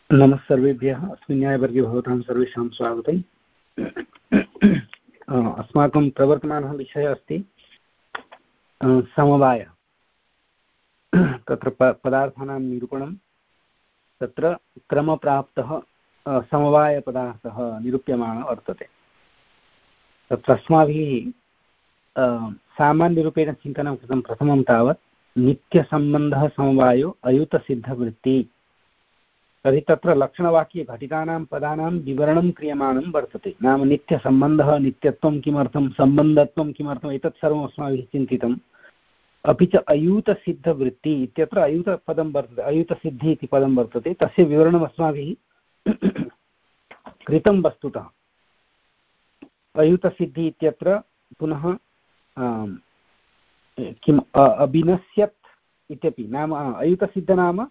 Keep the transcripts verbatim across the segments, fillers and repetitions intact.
नमः सर्वेभ्यः। अस्मिन् न्यायवर्गे भवतां सर्वेषां स्वागतम्। अस्माकं प्रवर्तमानः विषयः अस्ति समवायः। तत्र पदार्थानां निरूपणं, तत्र क्रमप्राप्तः समवायपदार्थः निरूप्यमानः वर्तते। तत्र अस्माभिः सामान्यरूपेण चिन्तनं कृतं। प्रथमं तावत् नित्यसम्बन्धः समवायो अयुतसिद्धवृत्ति। तर्हि तत्र लक्षणवाक्ये घटितानां पदानां विवरणं क्रियमाणं वर्तते। नाम नित्यसम्बन्धः, नित्यत्वं किमर्थं, सम्बन्धत्वं किमर्थम्, एतत् सर्वम् अस्माभिः चिन्तितम्। अपि च अयूतसिद्धवृत्ति इत्यत्र अयूतपदं वर्तते, अयूतसिद्धिः इति पदं वर्तते, तस्य विवरणम् अस्माभिः कृतं वस्तुतः। अयूतसिद्धिः इत्यत्र पुनः किम् अभिनश्यत् इत्यपि, नाम अयूतसिद्ध नाम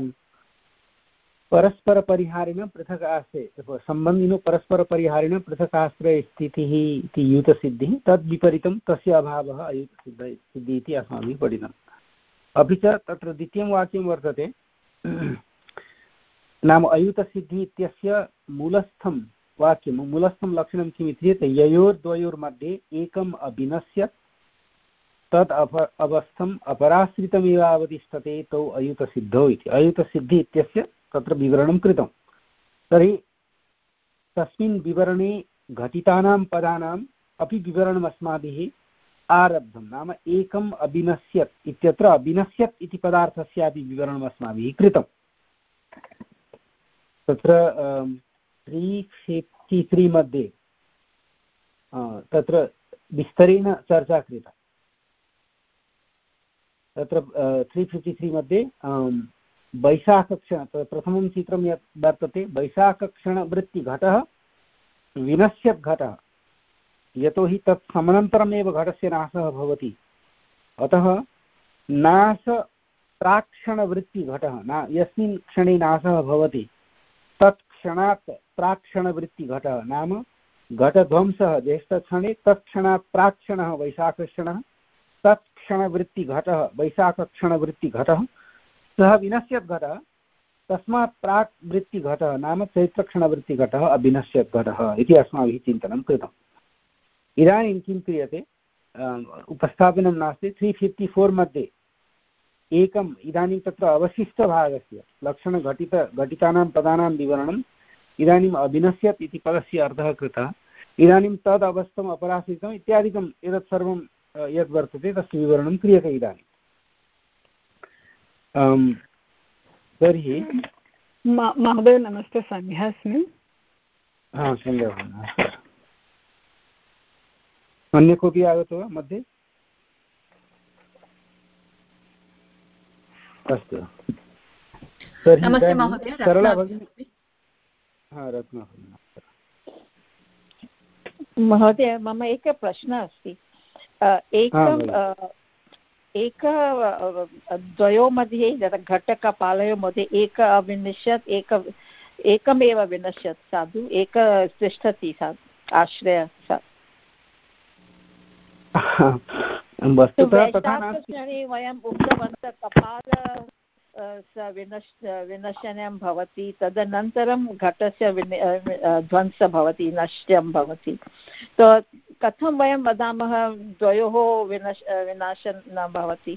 परस्परपरिहारिण पृथक् आश्रये, सम्बन्धिनो परस्परपरिहारिण पृथक् आश्रये स्थितिः इति यूतसिद्धिः, तद्विपरीतं तस्य अभावः अयूतसिद्ध सिद्धिः इति अस्माभिः पठितम्। अपि च तत्र द्वितीयं वाक्यं वर्तते, नाम अयूतसिद्धिः इत्यस्य मूलस्थं वाक्यं, मूलस्थं लक्षणं किम् इति चेत् ययोर्द्वयोर्मध्ये एकम् अभिनश्यत् तद् अप अवस्थम् अपराश्रितमिव अवतिष्ठते तौ अयूतसिद्धौ इति। अयूतसिद्धिः इत्यस्य तत्र विवरणं कृतं। तर्हि तस्मिन् विवरणे घटितानां पदानाम् अपि विवरणम् अस्माभिः आरब्धं। नाम एकम् अभिनश्यत् इत्यत्र अभिनश्यत् इति पदार्थस्यापि विवरणम् अस्माभिः कृतं। तत्र त्री फिफ्टि त्री मध्ये तत्र विस्तरेण चर्चा कृता। तत्र त्री फिफ्टि त्री मध्ये वैशाखक्षण, प्रथमं चित्रं यत् वर्तते, वैशाखक्षणवृत्तिघटः विनश्यत् घटः, यतोहि तत् समनन्तरमेव घटस्य नाशः भवति। अतः नाशप्राक्षणवृत्तिघटः, ना यस्मिन् क्षणे नाशः भवति तत् क्षणात् प्राक्षणवृत्तिघटः, नाम घटध्वंसः ज्येष्ठक्षणे, तत्क्षणात् प्राक्षणः वैशाखक्षणः, तत्क्षणवृत्तिघटः वैशाखक्षणवृत्तिघटः, सः विनश्यत् घटः, तस्मात् प्राक् वृत्तिघटः नाम चैत्रक्षणवृत्तिघटः अभिनश्यत् घटः इति अस्माभिः चिन्तनं कृतम्। इदानीं किं क्रियते, उपस्थापनं नास्ति। त्री फिफ्टि फोर् मध्ये एकम्, इदानीं तत्र अवशिष्टभागस्य लक्षणघटित घटितानां पदानां विवरणम्, इदानीम् अभिनश्यत् इति पदस्य अर्थः कृतः। इदानीं तद् अवस्थम् अपराश्रितम् इत्यादिकम् एतत् सर्वं यद् वर्तते तस्य विवरणं क्रियते इदानीं। तर्हि महोदय नमस्ते, सन्ध्या अस्मि। हा सन्ध्या। अन्य कोऽपि आगतो वा मध्ये? अस्तु, तर्हि सरला भगिनी। हा, रत्ना महोदय, मम एकः प्रश्नः अस्ति। एकं एक द्वयोः मध्ये, घटकपालयोः मध्ये एक अविनश्यत्, एक एकमेव विनश्यत्, साधु एक तिष्ठति, साधु आश्रय। वैशाखक्षणे वयम् उक्तवन्तः कपाल विनश् विनशनं भवति, तदनन्तरं घटस्य ध्वंसः भवति, नष्टं भवति। कथं वयं वदामः द्वयोः विनश विनाशं न भवति?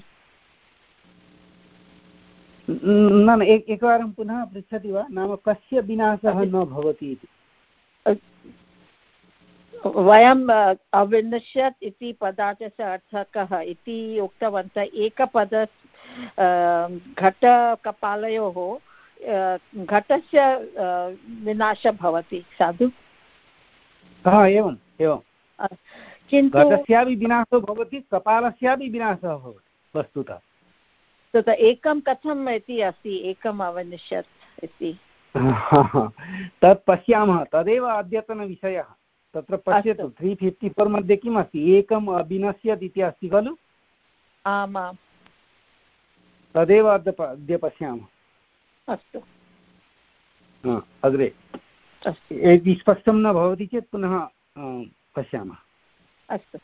न, एकवारं पुनः पृच्छति वा? नाम कस्य विनाशः न भवति इति? वयम् अविनश्यत् इति पदार्थस्य अर्थः कः इति उक्तवन्तः। एकपद घटकपालयोः घटस्य विनाशः भवति, साधु। हा, एवम् एवं, किन्तु घटस्यापि विनाशो भवति, कपालस्यापि विनाशः भवति वस्तुतः। तत् एकं कथम् इति अस्ति, एकम् अविनश्यत् इति? तत् पश्यामः, तदेव अद्यतनविषयः। तत्र पश्यतु, त्री फिफ्टि फोर् मध्ये किम् अस्ति, एकम् अभिनश्यत् इति अस्ति खलु? आमां, तदेव अद्य अद्य पश्यामः। अस्तु, अग्रे यदि स्पष्टं न भवति चेत् पुनः पश्यामः। अस्तु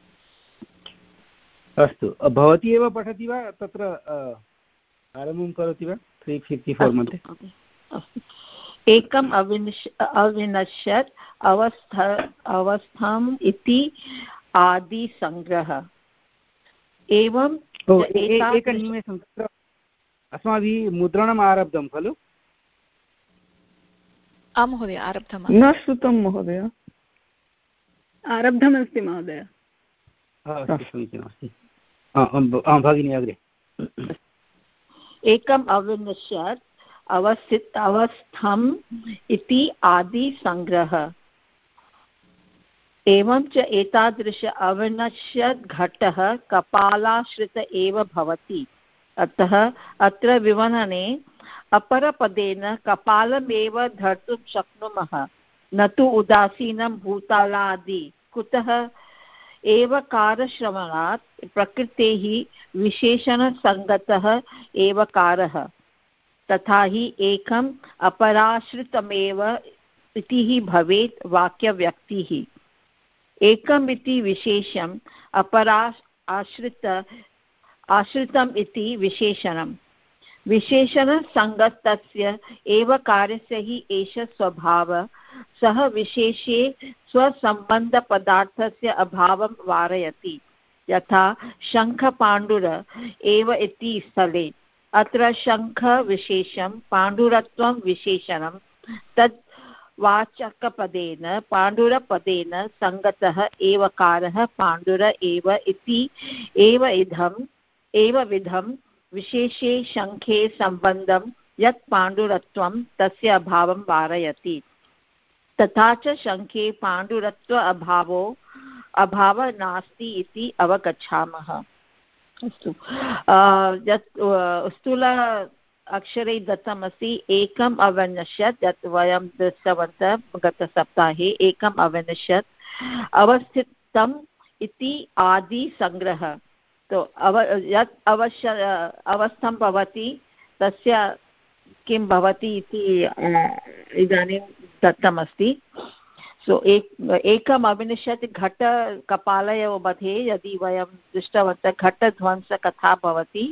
अस्तु, भवती एव पठति वा, तत्र आरम्भं करोति वा त्री फिफ्टि फोर् मध्ये? एकम् अविनश् अविनश्यत् अवस्थ अवस्थाम् इति आदिसङ्ग्रह एवं एकनिमेषं तत्र अस्माभिः मुद्रणम् आरब्धं खलु? आं महोदय आरब्धम्। न श्रुतं महोदय। आरब्धमस्ति महोदय। समीचीनमस्ति। भगिनी अग्रे। एकम् अविनश्यत् अवस्थित अवस्थम् इति आदिसङ्ग्रह एवं च एतादृश अविनश्यत् घटः कपालाश्रित एव भवति। अतः अत्र विवरणने अपरपदेन कपालमेव धर्तुं शक्नुमः, न तु उदासीनं भूतालादि। कुतः एवकारश्रवणात् प्रकृतेः विशेषणसङ्गतः एवकारः, तथा हि एकम् अपराश्रितमेव इति हि भवेत् वाक्यव्यक्तिः। एकम् इति विशेषम्, अपरा आश्रित आश्रितम् इति विशेषणम्। विशेषणसङ्गतस्य एव कार्यस्य हि एष स्वभावः। सः विशेषे स्वसम्बन्धपदार्थस्य अभावं वारयति। यथा शङ्खपाण्डुर एव इति स्थले अत्र शङ्खविशेषं पाण्डुरत्वं विशेषणं तद् वाचकपदेन पाण्डुरपदेन सङ्गतः एवकारः पाण्डुर एव इति एव इदम् एव विधं विशेषे शङ्खे सम्बन्धं यत् पाण्डुरत्वं तस्य अभावं वारयति। तथा च शङ्खे पाण्डुरत्व अभावो अभावः नास्ति इति अवगच्छामः। अस्तु, यत् स्थूल अक्षरे दत्तमस्ति एकम् अविनश्यत्, यत् वयं दृष्टवन्तः गतसप्ताहे। एकम् अविनश्यत् अवस्थितम् इति आदिसङ्ग्रह। तो अव यत् अवश्य अवस्थं भवति तस्य किं भवति इति इदानीं दत्तमस्ति। सो एक एकम् अविनश्यत् घट कपालयोः मध्ये यदि वयं दृष्टवन्तः घटध्वंस कथा भवति,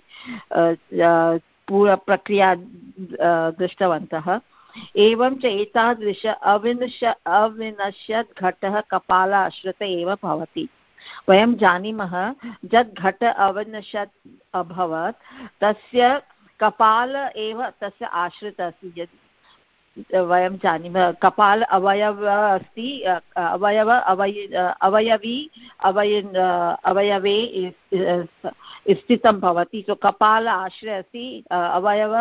पूर्वप्रक्रिया दृष्टवन्तः। एवं च एतादृश अविनश्य अविनश्यत् घटः कपालाश्रित एव भवति। वयं जानीमः यत् घट अविनश्यत् अभवत् तस्य कपाल एव तस्य आश्रितः अस्ति। यत् वयं जानीमः कपाल अवयव अस्ति, अवयव अवय अवयवी अवय अवयवे स्थितं भवति। सो कपाल आश्रय अस्ति, अवयव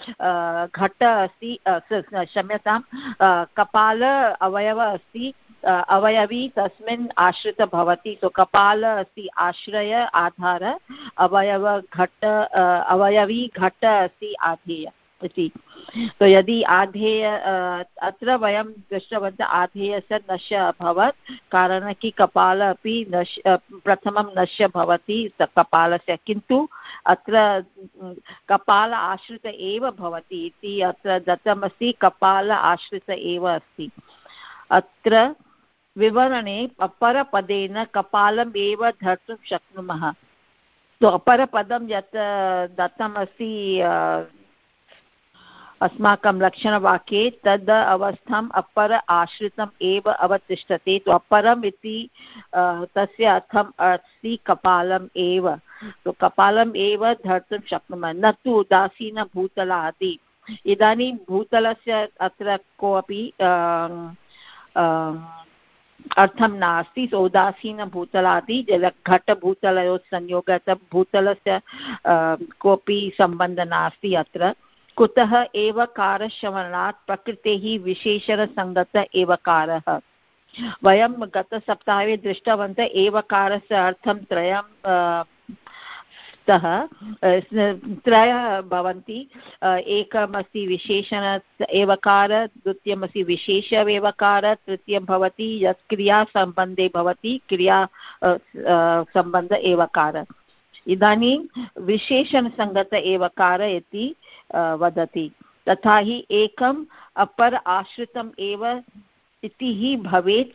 घट अस्ति, क्षम्यतां कपाल अवयव अस्ति, अवयवी तस्मिन् आश्रित भवति। सो कपाल अस्ति आश्रय आधार, अवयव घट अवयवी घट अस्ति आधेय इति। तो यदि आधेय अत्र वयं दृष्टवन्तः आधेयस्य नश्य अभवत्, कारणं कि कपाल अपि नश्य प्रथमं नश्य भवति कपालस्य, किन्तु अत्र कपाल आश्रित एव भवति इति अत्र दत्तमस्ति। कपाल आश्रित एव अस्ति। अत्र विवरणे अपरपदेन कपालम् एव धर्तुं शक्नुमः। तो अपरपदं यत् दत्तमस्ति अस्माकं लक्षणवाक्ये, तद् अवस्थाम् अपर आश्रितम् एव अवतिष्ठते। तो अपरम् इति तस्य अर्थम् अस्ति कपालम् एव। तो कपालम् एव धर्तुं शक्नुमः, न तु उदासीन भूतलादि। इदानीं भूतलस्य अत्र कोऽपि अर्थं नास्ति। सो उदासीन भूतलादि घटभूतलयोः संयोगः, भूतलस्य कोऽपि सम्बन्धः नास्ति अत्र। कुतः एवकारश्रवणात् प्रकृतेः विशेषणसङ्गत एवकारः। वयं गतसप्ताहे दृष्टवन्तः एवकारस्य अर्थं त्रयं स्तः त्रयः भवन्ति। एकमस्ति विशेषण एवकार, द्वितीयमस्ति विशेष एवकार, तृतीयं भवति यत् क्रियासम्बन्धे भवति क्रिया सम्बन्ध एवकार। इदानीं विशेषणसङ्गत एवकार इति वदति। तथा हि एकम् अपर आश्रितम् एव इति हि भवेत्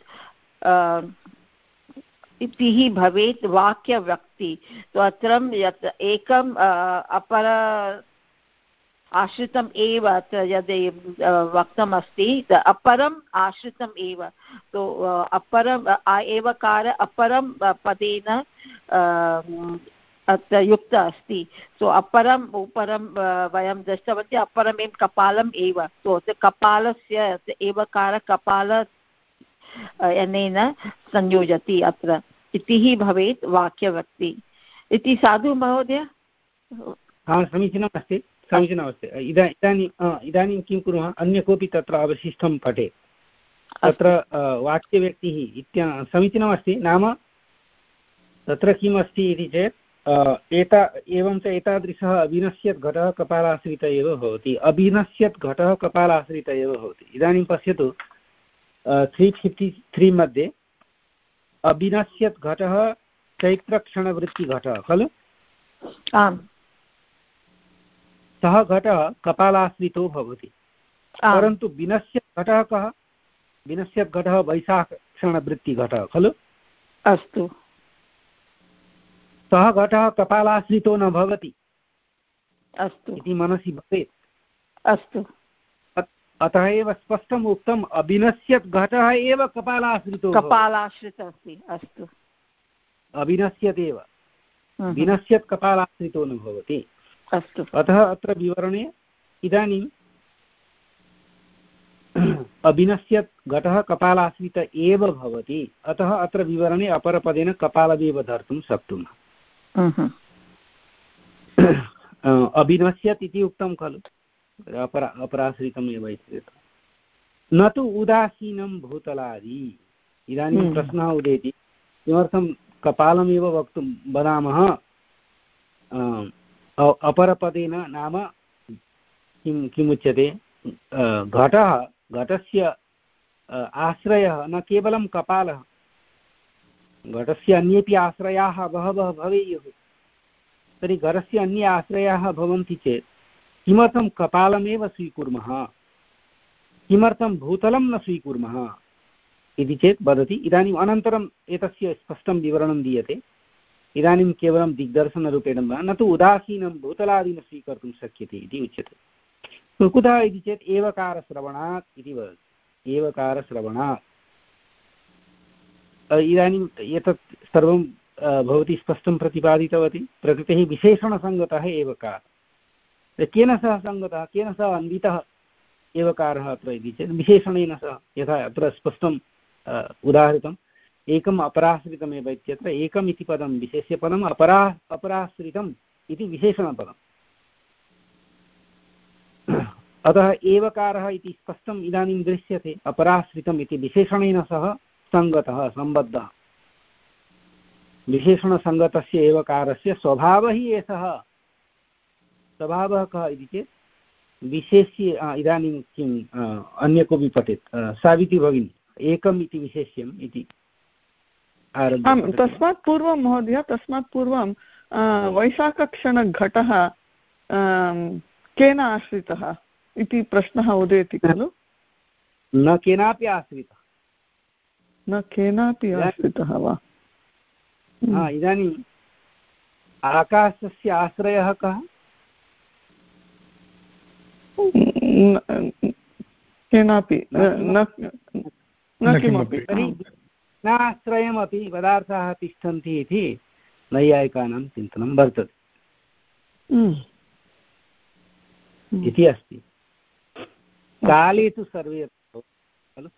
इति हि भवेत् वाक्यव्यक्ति। तो अत्र यत् एकम् अपर आश्रितम् एव अत्र यद् वक्तम् अस्ति अपरम् आश्रितम् एव तो अपरम् एवकार अपरं पदेन अत्र युक्त अस्ति सो अपरम् उपरं वयं दृष्टवन्तः अपरम् एव कपालम् एव तो कपालस्य एवकार कपाल अनेन संयोजति अत्र इति भवेत् वाक्यवक्ति इति साधु महोदय समीचीनम् अस्ति समीचीनमस्ति इदा इदानीं इदानीं किं कुर्मः अन्य कोऽपि तत्र अवशिष्टं पठेत् तत्र वाक्यव्यक्तिः इत्या समीचीनमस्ति नाम तत्र किम् अस्ति इति चेत् एता एवं च एतादृशः अभिनश्यत् घटः कपालाश्रित एव भवति अभिनश्यत् घटः कपालाश्रित एव भवति इदानीं पश्यतु त्री फिफ्टि त्री मध्ये अभिनश्यत् घटः चैत्रक्षणवृत्तिघटः खलु आम् सः घटः कपालाश्रितो भवति परन्तु विनश्यत् घटः कः विनश्यत् घटः वैशाखक्षणवृत्तिघटः खलु अस्तु सः घटः कपालाश्रितो न भवति अस्तु इति मनसि भवेत् अस्तु अतः एव स्पष्टम् उक्तम् अभिनश्यत् घटः एव कपालाश्रितो कपालाश्रित अस्ति अस्तु अभिनश्यत् एव विनश्यत् कपालाश्रितो न भवति अस्तु अतः अत्र विवरणे इदानीं अभिनश्यत् घटः कपालाश्रित एव भवति अतः अत्र विवरणे अपरपदेन कपालमेव धर्तुं शक्नुमः अभिनश्यत् इति उक्तं खलु अपरा अपराश्रितम् एव इति न तु उदासीनं भूतलादि इदानीं प्रश्नः उदेति किमर्थं कपालमेव वक्तुं वदामः अपरपदेन नाम किं किमुच्यते घटः घटस्य आश्रयः न केवलं कपालः घटस्य अन्येपि आश्रयाः बहवः भवेयुः तर्हि घटस्य अन्ये आश्रयाः भवन्ति चेत् किमर्थं कपालमेव स्वीकुर्मः किमर्थं भूतलं न स्वीकुर्मः इति चेत् वदति इदानीम् अनन्तरम् एतस्य स्पष्टं विवरणं दीयते इदानीं केवलं दिग्दर्शनरूपेण वा न तु उदासीनं भूतलादिन स्वीकर्तुं शक्यते इति उच्यते कुतः इति चेत् एवकारश्रवणात् इति वदति एवकारश्रवणात् इदानीम् एतत् सर्वं भवती स्पष्टं प्रतिपादितवती प्रकृतेः विशेषणसङ्गतः एवकारः केन सह सङ्गतः केन सह अन्वितः एवकारः अत्र इति चेत् विशेषणेन सह यथा अत्र स्पष्टम् उदाहृतम् एकम् अपराश्रितमेव इत्यत्र एकम् इति पदं विशेष्यपदम् अपरा अपराश्रितम् इति विशेषणपदम् अतः एवकारः इति स्पष्टम् इदानीं दृश्यते अपराश्रितम् इति विशेषणेन सह सङ्गतः सम्बद्धः विशेषणसङ्गतस्य एवकारस्य स्वभावः हि एषः स्वभावः कः इति चेत् विशेष्य इदानीं किम् अन्य कोऽपि पठेत् सावित्री भगिनी एकम् इति विशेष्यम् इति आम् तस्मात् पूर्वं महोदय तस्मात् पूर्वं वैशाखक्षणघटः केन आश्रितः इति प्रश्नः उदेति खलु न केनापि आश्रितः न केनापि आश्रितः वा इदानीम् आकाशस्य आश्रयः कः केनापि न किमपि नाश्रयमपि पदार्थाः तिष्ठन्ति इति नैयायिकानां चिन्तनं वर्तते इति अस्ति काले तु सर्वे खलु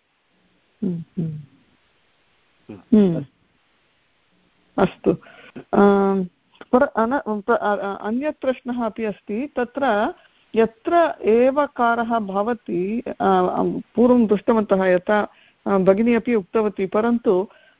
अस्तु पर अन्यत् प्रश्नः अपि अस्ति तत्र यत्र एवकारः भवति पूर्वं दृष्टवन्तः यथा भगिनी अपि उक्तवती परन्तु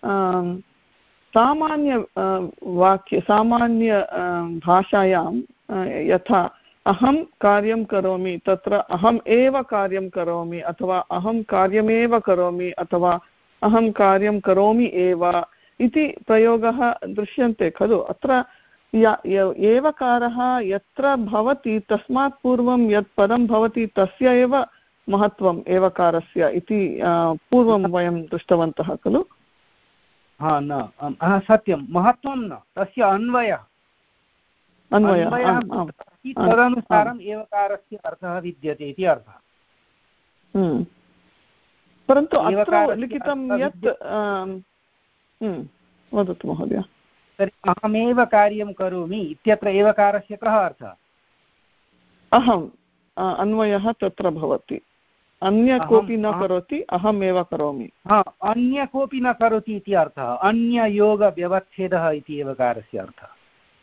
सामान्य वाक्य सामान्य भाषायां यथा अहं कार्यं करोमि तत्र अहम् एव कार्यं करोमि अथवा अहं कार्यमेव करोमि अथवा अहं कार्यं करोमि एव इति प्रयोगः दृश्यन्ते खलु अत्र एवकारः यत्र भवति तस्मात् पूर्वं यत् पदं भवति तस्य एव महत्त्वम् एवकारस्य इति पूर्वं वयं दृष्टवन्तः खलु हा न सत्यं महत्त्वं न तस्य अन्वयः अन्वयः तदनुसारम् एवकारस्य अर्थः विद्यते इति अर्थः। परन्तु अत्र लिखितं यत् वदतु महोदय। तर्हि अहमेव कार्यं करोमि इत्यत्र एवकारस्य कः अर्थः? अहम् अन्वयः तत्र भवति। अन्य कोऽपि न करोति, अहमेव करोमि। अन्य कोऽपि न करोति इति अर्थः। अन्ययोगव्यवच्छेदः इति एवकारस्य अर्थः।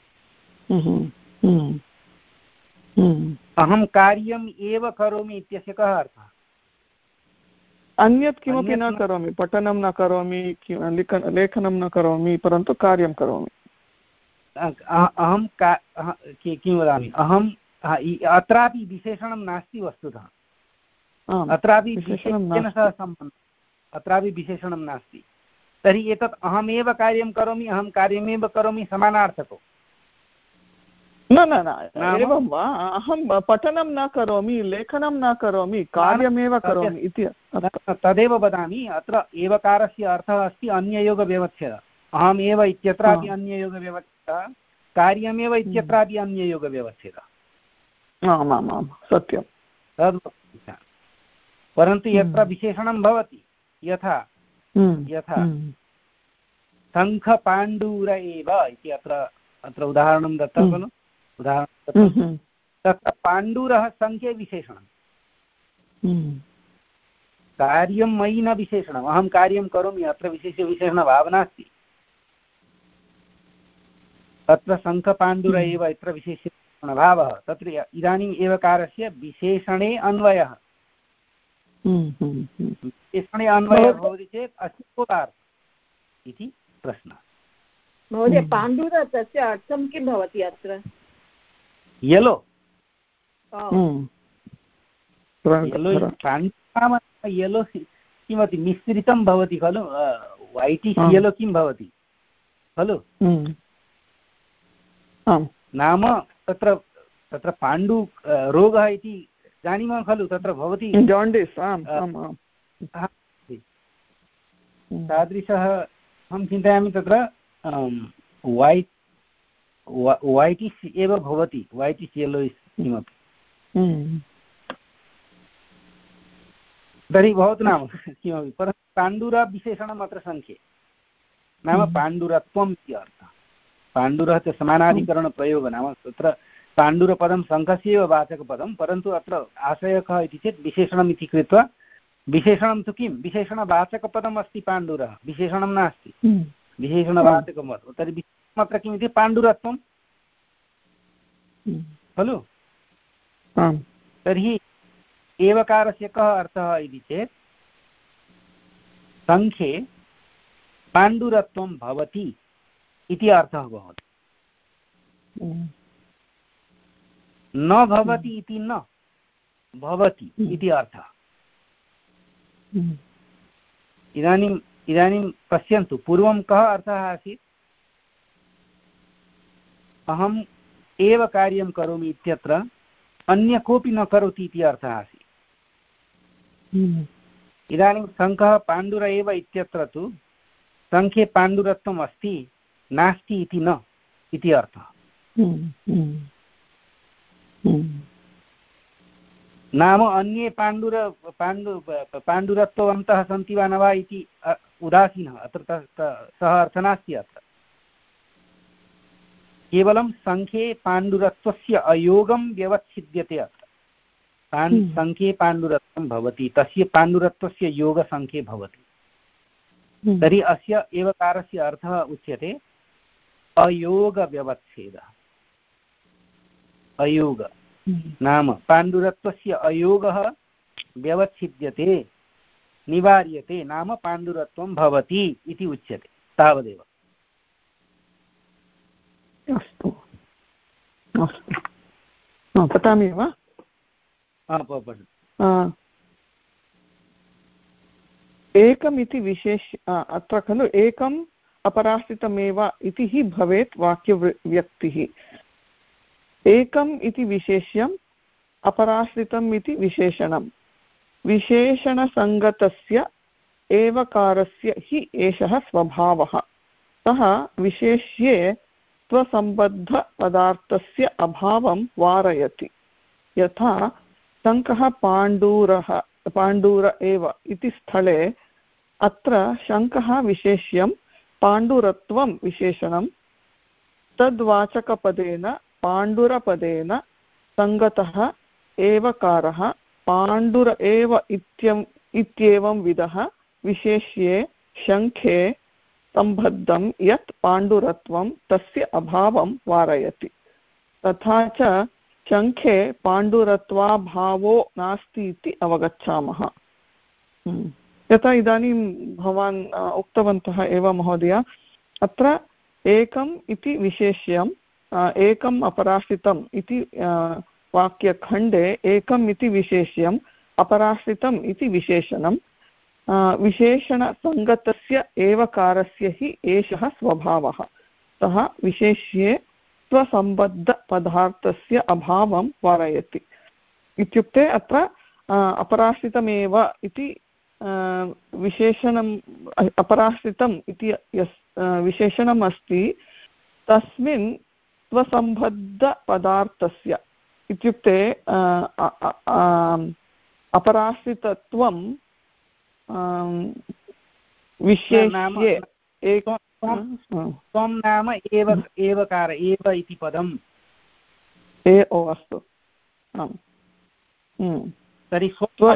अहं कार्यम् एव करोमि इत्यस्य कः अर्थः? अन्यत् किमपि न करोमि, पठनं न करोमि, लेखनं न करोमि, परन्तु कार्यं करोमि। अहं किं वदामि, अहं अत्रापि विशेषणं नास्ति वस्तुतः। अत्रापि विशेषणेन सह सम्बन्धः, अत्रापि विशेषणं नास्ति। तर्हि एतत् अहमेव कार्यं करोमि, अहं कार्यमेव करोमि समानार्थको। न न न एवं वा? अहं पठनं न करोमि, लेखनं न करोमि, कार्यमेव करोमि इति। तदेव वदामि, अत्र एवकारस्य अर्थः अस्ति अन्ययोगव्यवच्छेदः। अहमेव इत्यत्रापि अन्ययोगव्यवच्छेदः, कार्यमेव इत्यत्रापि अन्ययोगव्यवच्छेदः। आमामां सत्यं। तद् परन्तु यत्र विशेषणं भवति, यथा यथा शङ्खपाण्डूर एव इति अत्र अत्र उदाहरणं दत्तं खलु, उदाहरणं तत्र पाण्डुरः शङ्खे विशेषणं, कार्यं मयि न विशेषणम्। अहं कार्यं करोमि, अत्र विशेषविशेषणभावः नास्ति। तत्र शङ्खपाण्डुर एव यत्र विशेषविशेषणभावः, तत्र इदानीम् एवकारस्य विशेषणे अन्वयः। विशेषणे अन्वयः भवति चेत् अस्य कोऽर्थः इति प्रश्नः। महोदय, पाण्डुर तस्य अर्थं किं भवति अत्र? येलो। येलो किमपि मिश्रितं भवति खलु, वैटिश् येलो किं भवति खलु, नाम तत्र तत्र पाण्डु रोगः इति जानीमः खलु, तत्र भवति जाण्डिस्। तादृशः अहं चिन्तयामि, तत्र वैट् वैटिश् एव भवति, वैटिश् येलो किमपि। तर्हि भवतु नाम किमपि, परन्तु पाण्डुरविशेषणम् अत्र सङ्ख्ये, नाम पाण्डुरत्वम् इति अर्थः। पाण्डुरः च समानाधिकरणप्रयोगः, नाम तत्र पाण्डुरपदं सङ्घस्य एव वाचकपदं, परन्तु अत्र आशयः कः इति चेत् विशेषणम् इति कृत्वा, विशेषणं तु किं, विशेषणवाचकपदम् अस्ति पाण्डुरः, विशेषणं नास्ति, विशेषणवाचकं वदतु। तर्हि विशेषणम् अत्र किमिति पाण्डुरत्वं खलु। तर्हि एवकारस्य कः अर्थः इति चेत्, सङ्ख्ये पाण्डुरत्वं भवति इति अर्थः भवति। न भवति इति न, भवति इति अर्थः। इदानीम् इदानीं पश्यन्तु, पूर्वं कः अर्थः आसीत्? अहम् एव कार्यं करोमि इत्यत्र अन्य कोऽपि न करोति इति अर्थः आसीत्। इदानीं शङ्खः पाण्डुर एव इत्यत्र तु सङ्ख्ये पाण्डुरत्वम् अस्ति नास्ति इति न इति अर्थः। नाम अन्ये पाण्डुर पाण्डु पाण्डुरत्ववन्तः सन्ति वा न वा इति उदासीनः, अत्र सः अर्थः नास्ति। अत्र केवलं सङ्ख्ये पाण्डुरत्वस्य अयोगं व्यवच्छिद्यते। अत्र सङ्ख्ये पाण्डुरत्वं भवति, तस्य पाण्डुरत्वस्य योगसङ्ख्ये भवति। तर्हि अस्य एवकारस्य अर्थः उच्यते अयोगव्यवच्छेदः। अयोग नाम पाण्डुरत्वस्य अयोगः व्यवच्छिद्यते, निवार्यते, नाम पाण्डुरत्वं भवति इति उच्यते, तावदेव। अस्तु अस्तु, पठामि वा? एकमिति विशेष अत्र खलु, एकम् अपराश्रितमेव इति हि भवेत् वाक्यव्यक्तिः। एकम् इति विशेष्यम्, अपराश्रितम् इति विशेषणं। विशेषणसङ्गतस्य एवकारस्य हि एषः स्वभावः। सः विशेष्ये स्वसम्बद्धपदार्थस्य अभावं वारयति। यथा शङ्खः पाण्डूरः पाण्डूर एव इति स्थले अत्र शङ्खः विशेष्यं पाण्डुरत्वं विशेषणं तद्वाचकपदेन पाण्डुरपदेन सङ्गतः एवकारः पाण्डुर एव इत्यं इत्येवं विधः विशेष्ये शङ्खे सम्बद्धं यत् पाण्डुरत्वं तस्य अभावं वारयति। तथा च शङ्खे पाण्डुरत्वाभावो नास्ति इति अवगच्छामः। यथा इदानीं भवान् उक्तवन्तः एव महोदय, अत्र एकम् इति विशेष्यम् एकम् अपराश्रितम् इति वाक्यखण्डे एकम् इति विशेष्यम् अपराश्रितम् इति विशेषणं विशेषणसङ्गतस्य एवकारस्य हि एषः स्वभावः। सः विशेष्ये स्वसम्बद्धपदार्थस्य अभावं वारयति। इत्युक्ते अत्र अपराश्रितमेव इति विशेषणम् अपराश्रितम् इति यस् विशेषणम् अस्ति तस्मिन् स्वसम्बद्धपदार्थस्य इत्युक्ते अपराश्रितत्वं विशेष्ये त्वं नाम एव एवकार एव इति पदम् ए ओ अस्तु आम् तर्हि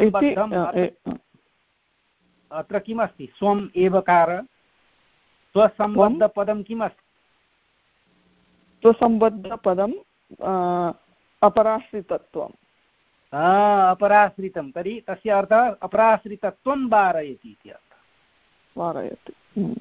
अत्र किमस्ति स्वम् एवकार स्वसम्बद्धपदं किमस्ति स्वसम्बद्धपदम् अपराश्रितत्वम् अपराश्रितं तर्हि तस्य अर्थः अपराश्रितत्वं वारयति इति अर्थः वारयति।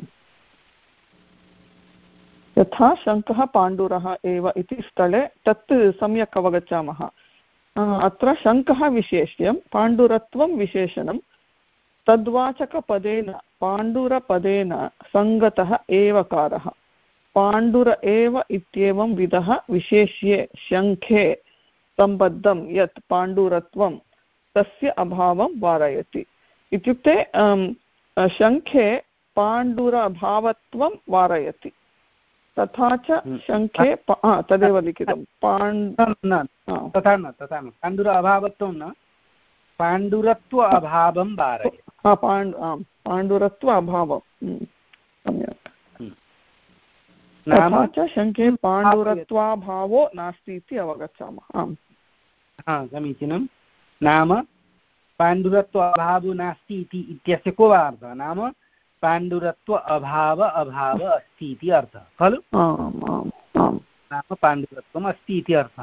यथा शङ्खः पाण्डुरः एव इति स्थले तत् सम्यक् अवगच्छामः। अत्र शङ्खः विशेष्यं पाण्डुरत्वं विशेषणं तद्वाचकपदेन पाण्डुरपदेन सङ्गतः एवकारः पाण्डुर एव इत्येवं विधः विशेष्ये शङ्खे सम्बद्धं यत् पाण्डुरत्वं तस्य अभावं वारयति। इत्युक्ते शङ्खे पाण्डुर अभावत्वं वारयति। तथा च शङ्खे तदेव लिखितं पाण्ड तथा न तथा न पाण्डुर अभावत्वं न पाण्डुरत्व अभावं वारयति। पाण्डुरत्व अभावं सम्यक्। तथा च शङ्खे पाण्डुरत्वाभावो नास्ति इति अवगच्छामः। आम् समीचीनं। नाम पाण्डुरत्व अभावो नास्ति इति इत्यस्य को वा अर्थः? नाम पाण्डुरत्व अभाव अभाव अस्ति इति अर्थः खलु? नाम पाण्डुरत्वम् अस्ति इति अर्थः।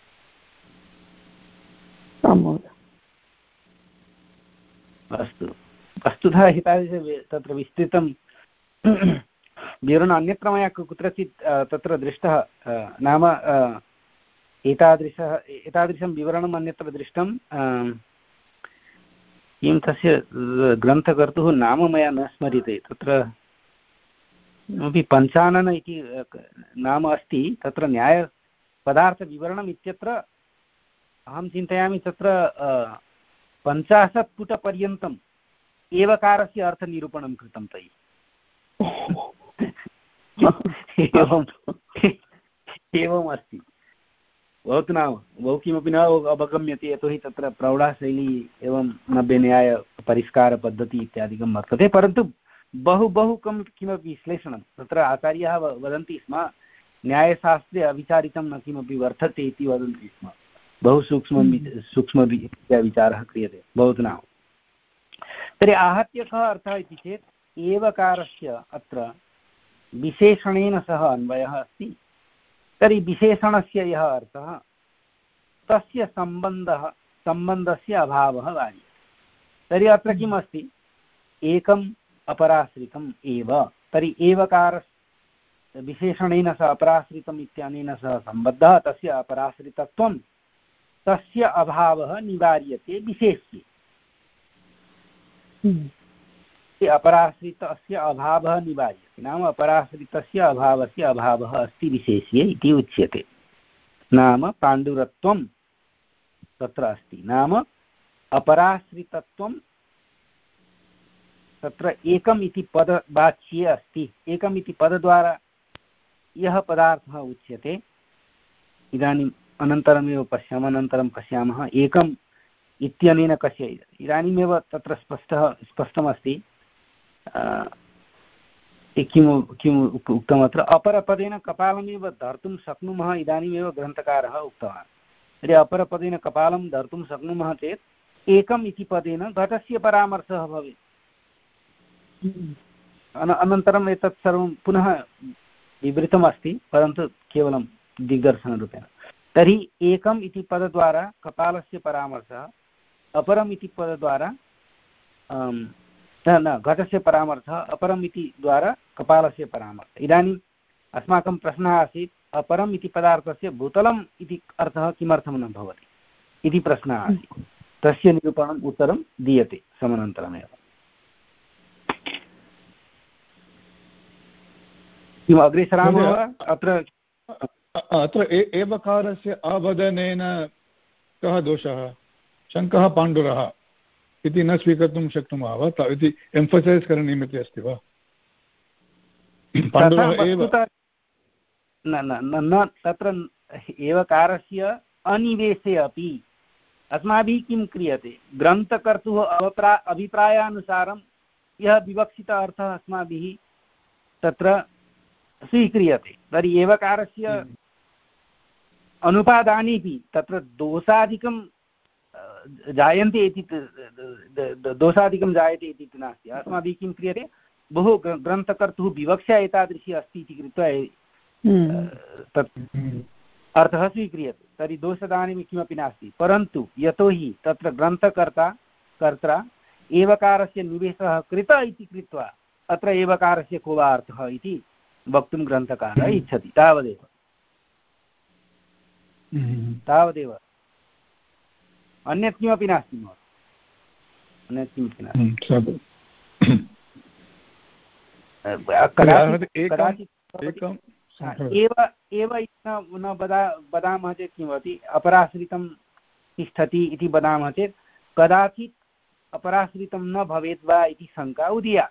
अस्तु, वस्तुतः एतादृश तत्र विस्तृतं विवरणम् अन्यत्र मया कुत्रचित् तत्र दृष्टः। नाम एतादृशः एतादृशं विवरणम् अन्यत्र दृष्टं। किं तस्य ग्रन्थकर्तुः नाम मया न स्मर्यते। तत्र किमपि पञ्चानन इति नाम अस्ति। तत्र न्यायपदार्थविवरणम् इत्यत्र अहं चिन्तयामि तत्र पञ्चाशत् पुटपर्यन्तम् एवकारस्य अर्थनिरूपणं कृतं तैः। एवम् एवम् अस्ति। भवतु नाम बहु किमपि न अवगम्यते, यतोहि तत्र प्रौढाशैली एवं नव्यन्यायपरिष्कारपद्धतिः इत्यादिकं वर्तते। परन्तु बहु बहु कं किमपि विश्लेषणं तत्र आचार्याः वदन्ति स्म, न्यायशास्त्रे अविचारितं न किमपि वर्तते इति वदन्ति स्म। बहु सूक्ष्मं सूक्ष्मरीत्या विचारः क्रियते। भवतु नाम तर्हि आहत्य कः अर्थः इति चेत् एवकारस्य अत्र विशेषणेन सह अन्वयः अस्ति। तर्हि विशेषणस्य यः अर्थः तस्य सम्बन्धः सम्बन्धस्य अभावः वार्यते। तर्हि अत्र किम् अस्ति? एकम् अपराश्रितम् एव। तर्हि एवकारस्य विशेषणेन सह अपराश्रितम् इत्यनेन सह सम्बद्धः तस्य अपराश्रितत्वं तस्य अभावः निवार्यते विशेष्ये। अपराश्रितस्य अभावः निवार्यते नाम अपराश्रितस्य अभावस्य अभावः अस्ति विशेष्ये इति उच्यते। नाम पाण्डुरत्वं तत्र अस्ति। नाम अपराश्रितत्वं तत्र एकम् इति पदवाच्ये अस्ति। एकम् इति पदद्वारा यः पदार्थः उच्यते इदानीम् अनन्तरमेव पश्यामः अनन्तरं पश्यामः एकम् इत्यनेन कस्य इदानीमेव तत्र स्पष्टः स्पष्टमस्ति किं किम् उक्तम् अत्र अपरपदेन कपालमेव धर्तुं शक्नुमः इदानीमेव ग्रन्थकारः उक्तवान् यदि अपरपदेन कपालं धर्तुं शक्नुमः चेत् एकम् इति पदेन घटस्य परामर्शः भवेत् अनन्तरम् एतत् सर्वं पुनः विवृतमस्ति परन्तु केवलं दिग्दर्शनरूपेण तर्हि एकम् इति पदद्वारा कपालस्य परामर्शः अपरम् इति पदद्वारा न घटस्य परामर्थः अपरम् इति द्वारा कपालस्य परामर्थः इदानीम् अस्माकं प्रश्नः आसीत् अपरम् इति पदार्थस्य भूतलम् इति अर्थः किमर्थं न भवति इति प्रश्नः आसीत् तस्य निरूपणम् उत्तरं दीयते समनन्तरमेव किम् अग्रे सरामः वा अत्र अत्र एवकारस्य अवदनेन कः दोषः शङ्कः पाण्डुरः इति न स्वीकर्तुं शक्नुमः वा इति एम्फसैस् करणीयमिति अस्ति वा पाण्डुरः एव न न तत्र एवकारस्य अनिवेशे अपि अस्माभिः किं क्रियते ग्रन्थकर्तुः अभिप्राय अभिप्रायानुसारं यः विवक्षितः अर्थः अस्माभिः तत्र स्वीक्रियते तर्हि एवकारस्य अनुपादानेपि तत्र दोषादिकं जायन्ते इति दोषादिकं जायते इति नास्ति अस्माभिः किं क्रियते बहु ग्रन्थकर्तुः विवक्षा एतादृशी अस्ति इति कृत्वा तत् अर्थः स्वीक्रियते तर्हि दोषदाने किमपि नास्ति परन्तु यतोहि तत्र ग्रन्थकर्ता कर्ता एवकारस्य निवेशः कृतः इति कृत्वा अत्र एवकारस्य को वा अर्थः इति वक्तुं ग्रन्थकारः इच्छति तावदेव तावदेव अन्यत् किमपि नास्ति महोदय अन्यत् किमपि नास्ति एव एव न वदामः चेत् किं भवति अपराश्रितं तिष्ठति इति वदामः चेत् कदाचित् अपराश्रितं न भवेत् वा इति शङ्का उदीयात्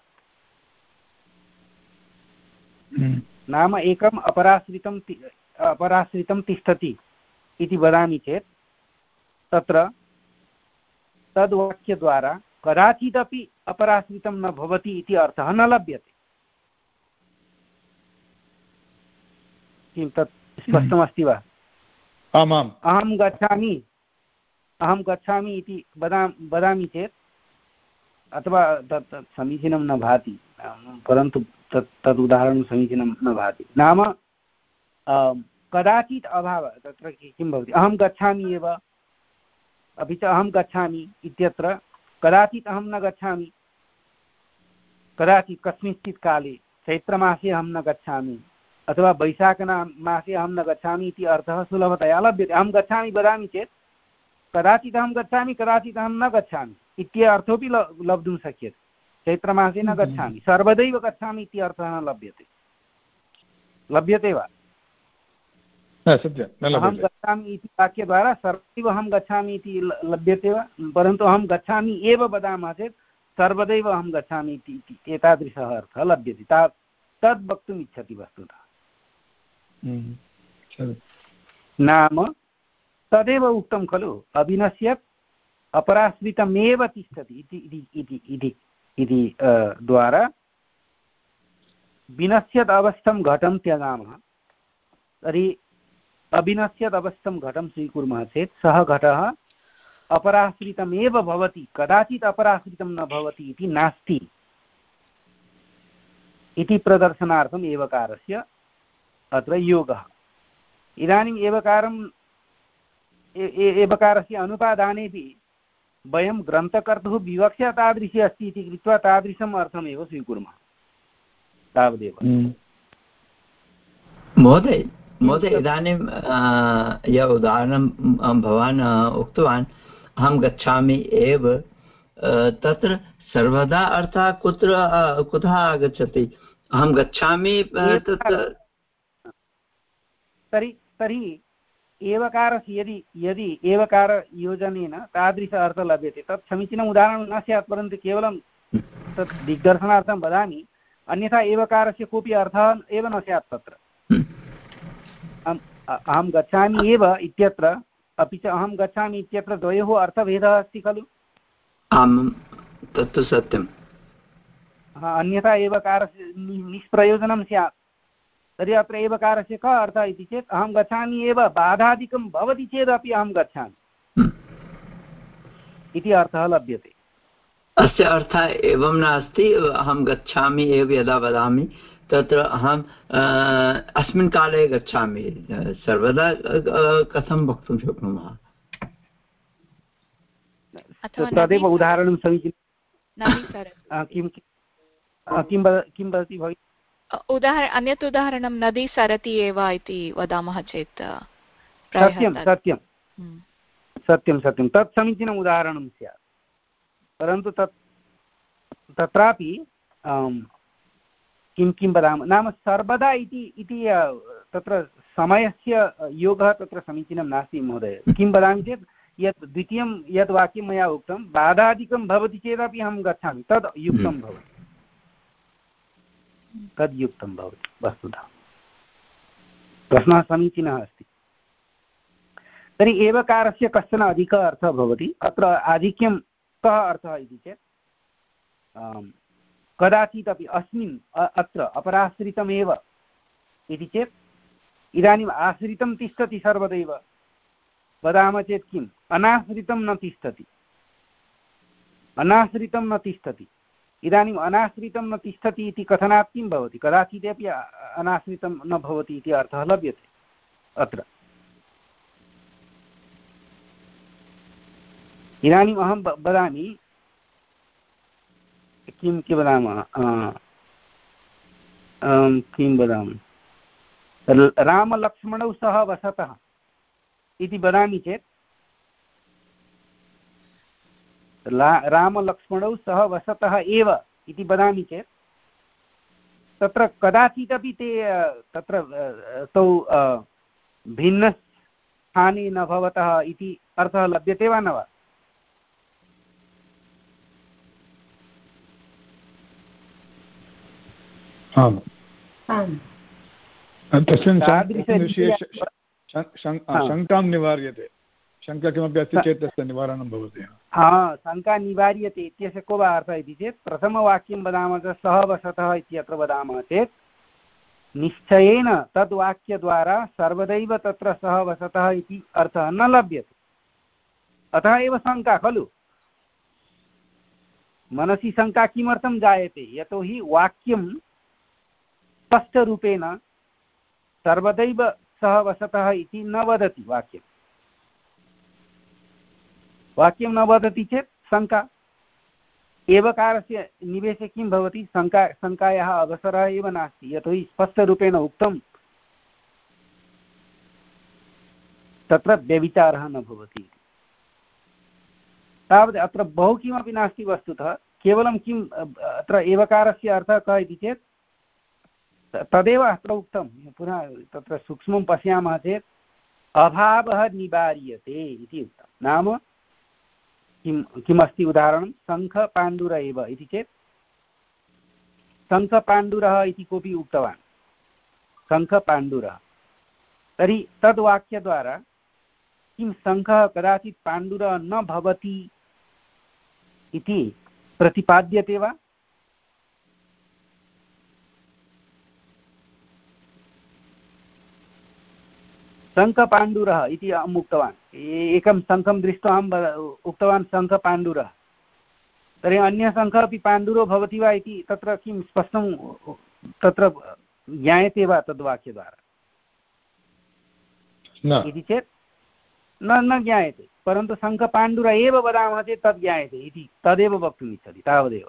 नाम एकम् अपराश्रितं अपराश्रितं तिष्ठति इति वदामि चेत् तत्र तद्वाक्यद्वारा कदाचिदपि अपराश्रितं न भवति इति अर्थः न लभ्यते किं तत् स्पष्टमस्ति वा आमाम् अहं गच्छामि अहं गच्छामि इति वदा वदामि चेत् अथवा तत् समीचीनं न भाति परन्तु तत् तद् उदाहरणं समीचीनं न भाति नाम कदाचित् अभावः तत्र किं भवति अहं गच्छामि एव अपि च अहं गच्छामि इत्यत्र कदाचित् अहं न गच्छामि कदाचित् कस्मिंश्चित् काले चैत्रमासे अहं न गच्छामि अथवा वैशाखमासे अहं न गच्छामि इति अर्थः सुलभतया लभ्यते अहं गच्छामि वदामि चेत् कदाचित् अहं गच्छामि कदाचित् अहं न गच्छामि इति अर्थोऽपि लब्धुं शक्यते चैत्रमासे न गच्छामि सर्वदैव गच्छामि इति अर्थः न लभ्यते लभ्यते वा अहं गच्छामि इति वाक्यद्वारा सर्वदैव अहं गच्छामि इति लभ्यते वा परन्तु अहं गच्छामि एव वदामः चेत् सर्वदैव अहं गच्छामि इति एतादृशः अर्थः लभ्यते ता तद् वक्तुम् इच्छति वस्तुतः नाम तदेव उक्तं खलु अविनश्यत् अपराश्रितमेव तिष्ठति इति इति इति इति द्वारा विनश्यत् अवस्थं घटं त्यजामः तर्हि अविनश्यत् अवस्थं घटं स्वीकुर्मः चेत् सः घटः अपराश्रितमेव भवति कदाचित् अपराश्रितं न भवति इति नास्ति इति प्रदर्शनार्थम् एवकारस्य अत्र योगः इदानीम् एवकारम् एवकारस्य अनुपादानेपि वयं ग्रन्थकर्तुः विवक्षा तादृशी अस्ति इति कृत्वा तादृशम् अर्थमेव स्वीकुर्मः तावदेव महोदय महोदय इदानीं यः उदाहरणं भवान् उक्तवान् अहं गच्छामि एव तत्र सर्वदा अर्थः कुत्र कुतः आगच्छति अहं गच्छामि तर्हि तर्हि एवकारस्य यदि यदि एवकारयोजनेन तादृश अर्थः लभ्यते तत् समीचीनम् उदाहरणं न स्यात् परन्तु केवलं तत् दिग्दर्शनार्थं वदामि अन्यथा एवकारस्य कोऽपि अर्थः एव न स्यात् तत्र अहं गच्छामि एव इत्यत्र अपि च अहं गच्छामि इत्यत्र द्वयोः अर्थभेदः अस्ति खलु? आम्, तत्तु सत्यं। अन्यथा एवकारस्य निष्प्रयोजनं स्यात्। तर्हि अत्र एवकारस्य कः अर्थः इति चेत् अहं गच्छामि एव, बाधादिकं भवति चेदपि अहं गच्छामि इति अर्थः लभ्यते। अस्य अर्थः एवं नास्ति अहं गच्छामि एव यदा वदामि तत्र अहम् अस्मिन् काले गच्छामि, सर्वदा कथं वक्तुं शक्नुमः? तदेव उदाहरणं समीचीनं। किं किं किं वदति भगिनी? उदाहरण अन्यत् उदाहरणं नदी सरति एव इति वदामः चेत् सत्यं सत्यं सत्यं सत्यं तत् समीचीनम् उदाहरणं स्यात्। परन्तु तत् तत्रापि किं किं वदामः नाम सर्वदा इति इति तत्र समयस्य योगः तत्र समीचीनं नास्ति महोदय। किं वदामि चेत् यत् द्वितीयं यद् वाक्यं मया उक्तं बाधादिकं भवति चेदपि अहं गच्छामि तद् युक्तं भवति, तद् युक्तं भवति। वस्तुतः प्रश्नः समीचीनः अस्ति। तर्हि एवकारस्य कश्चन अधिकः अर्थः भवति। अत्र आधिक्यं कः अर्थः इति चेत् कदाचित् अपि अस्मिन् अत्र अपराश्रितमेव इति चेत् इदानीम् आश्रितं तिष्ठति सर्वदैव, वदामः चेत् किम् अनाश्रितं न तिष्ठति, अनाश्रितं न तिष्ठति। इदानीम् अनाश्रितं न तिष्ठति इति कथनात् किं भवति? कदाचिदपि अनाश्रितं न भवति इति अर्थः लभ्यते अत्र। इदानीम् अहं वदामि किं किं वदामः किं वदामि रामलक्ष्मणौ सह वसतः इति वदामि चेत् रामलक्ष्मणौ सह वसतः एव इति वदामि चेत् तत्र कदाचिदपि ते तत्र तौ भिन्नस्थाने न भवतः इति अर्थः लभ्यते वा न वा? आम्, तस्मिन् विषये शङ्कां निवार्यते। शङ्का किमपि अस्ति चेत् तस्य निवारणं भवति। हा, शङ्का निवार्यते इत्यस्य को वा अर्थः इति चेत् प्रथमवाक्यं वदामः चेत् सः वसतः इत्यत्र वदामः चेत् निश्चयेन तद्वाक्यद्वारा सर्वदैव तत्र सः वसतः इति अर्थः न लभ्यते। अतः एव शङ्का खलु। मनसि शङ्का किमर्थं जायते? यतोहि वाक्यं स्पष्टरूपेण सर्वदैव सः वसतः इति न वदति। वाक्यं वाक्यं न वदति चेत् शङ्का। एवकारस्य निवेशे किं भवति? शङ्का शङ्कायाः अवसरः एव नास्ति, यतोहि स्पष्टरूपेण उक्तं तत्र व्यभिचारः न भवति। तावत् अत्र बहु किमपि नास्ति वस्तुतः। केवलं किम् अत्र एवकारस्य अर्थः कः इति चेत् तदेव अत्र उक्तं। पुनः तत्र सूक्ष्मं पश्यामः चेत् अभावः निवार्यते इति उक्तं। नाम किं किमस्ति उदाहरणं? शङ्खपाण्डुर एव इति चेत् शङ्खपाण्डुरः इति कोऽपि उक्तवान्, शङ्खपाण्डुरः। तर्हि तद्वाक्यद्वारा किं शङ्खः कदाचित् पाण्डुरः न भवति इति प्रतिपाद्यते वा? शङ्खपाण्डुरः इति अहम् उक्तवान्। एकं शङ्खं दृष्ट्वा अहम् उक्तवान् शङ्खपाण्डुरः। तर्हि अन्यः शङ्खः अपि पाण्डुरो भवति वा इति तत्र किं स्पष्टं तत्र ज्ञायते वा तद्वाक्यद्वारा इति चेत् न न ज्ञायते। परन्तु शङ्खपाण्डुर एव वदामः चेत् तद् ज्ञायते इति तदेव वक्तुम् इच्छति, तावदेव।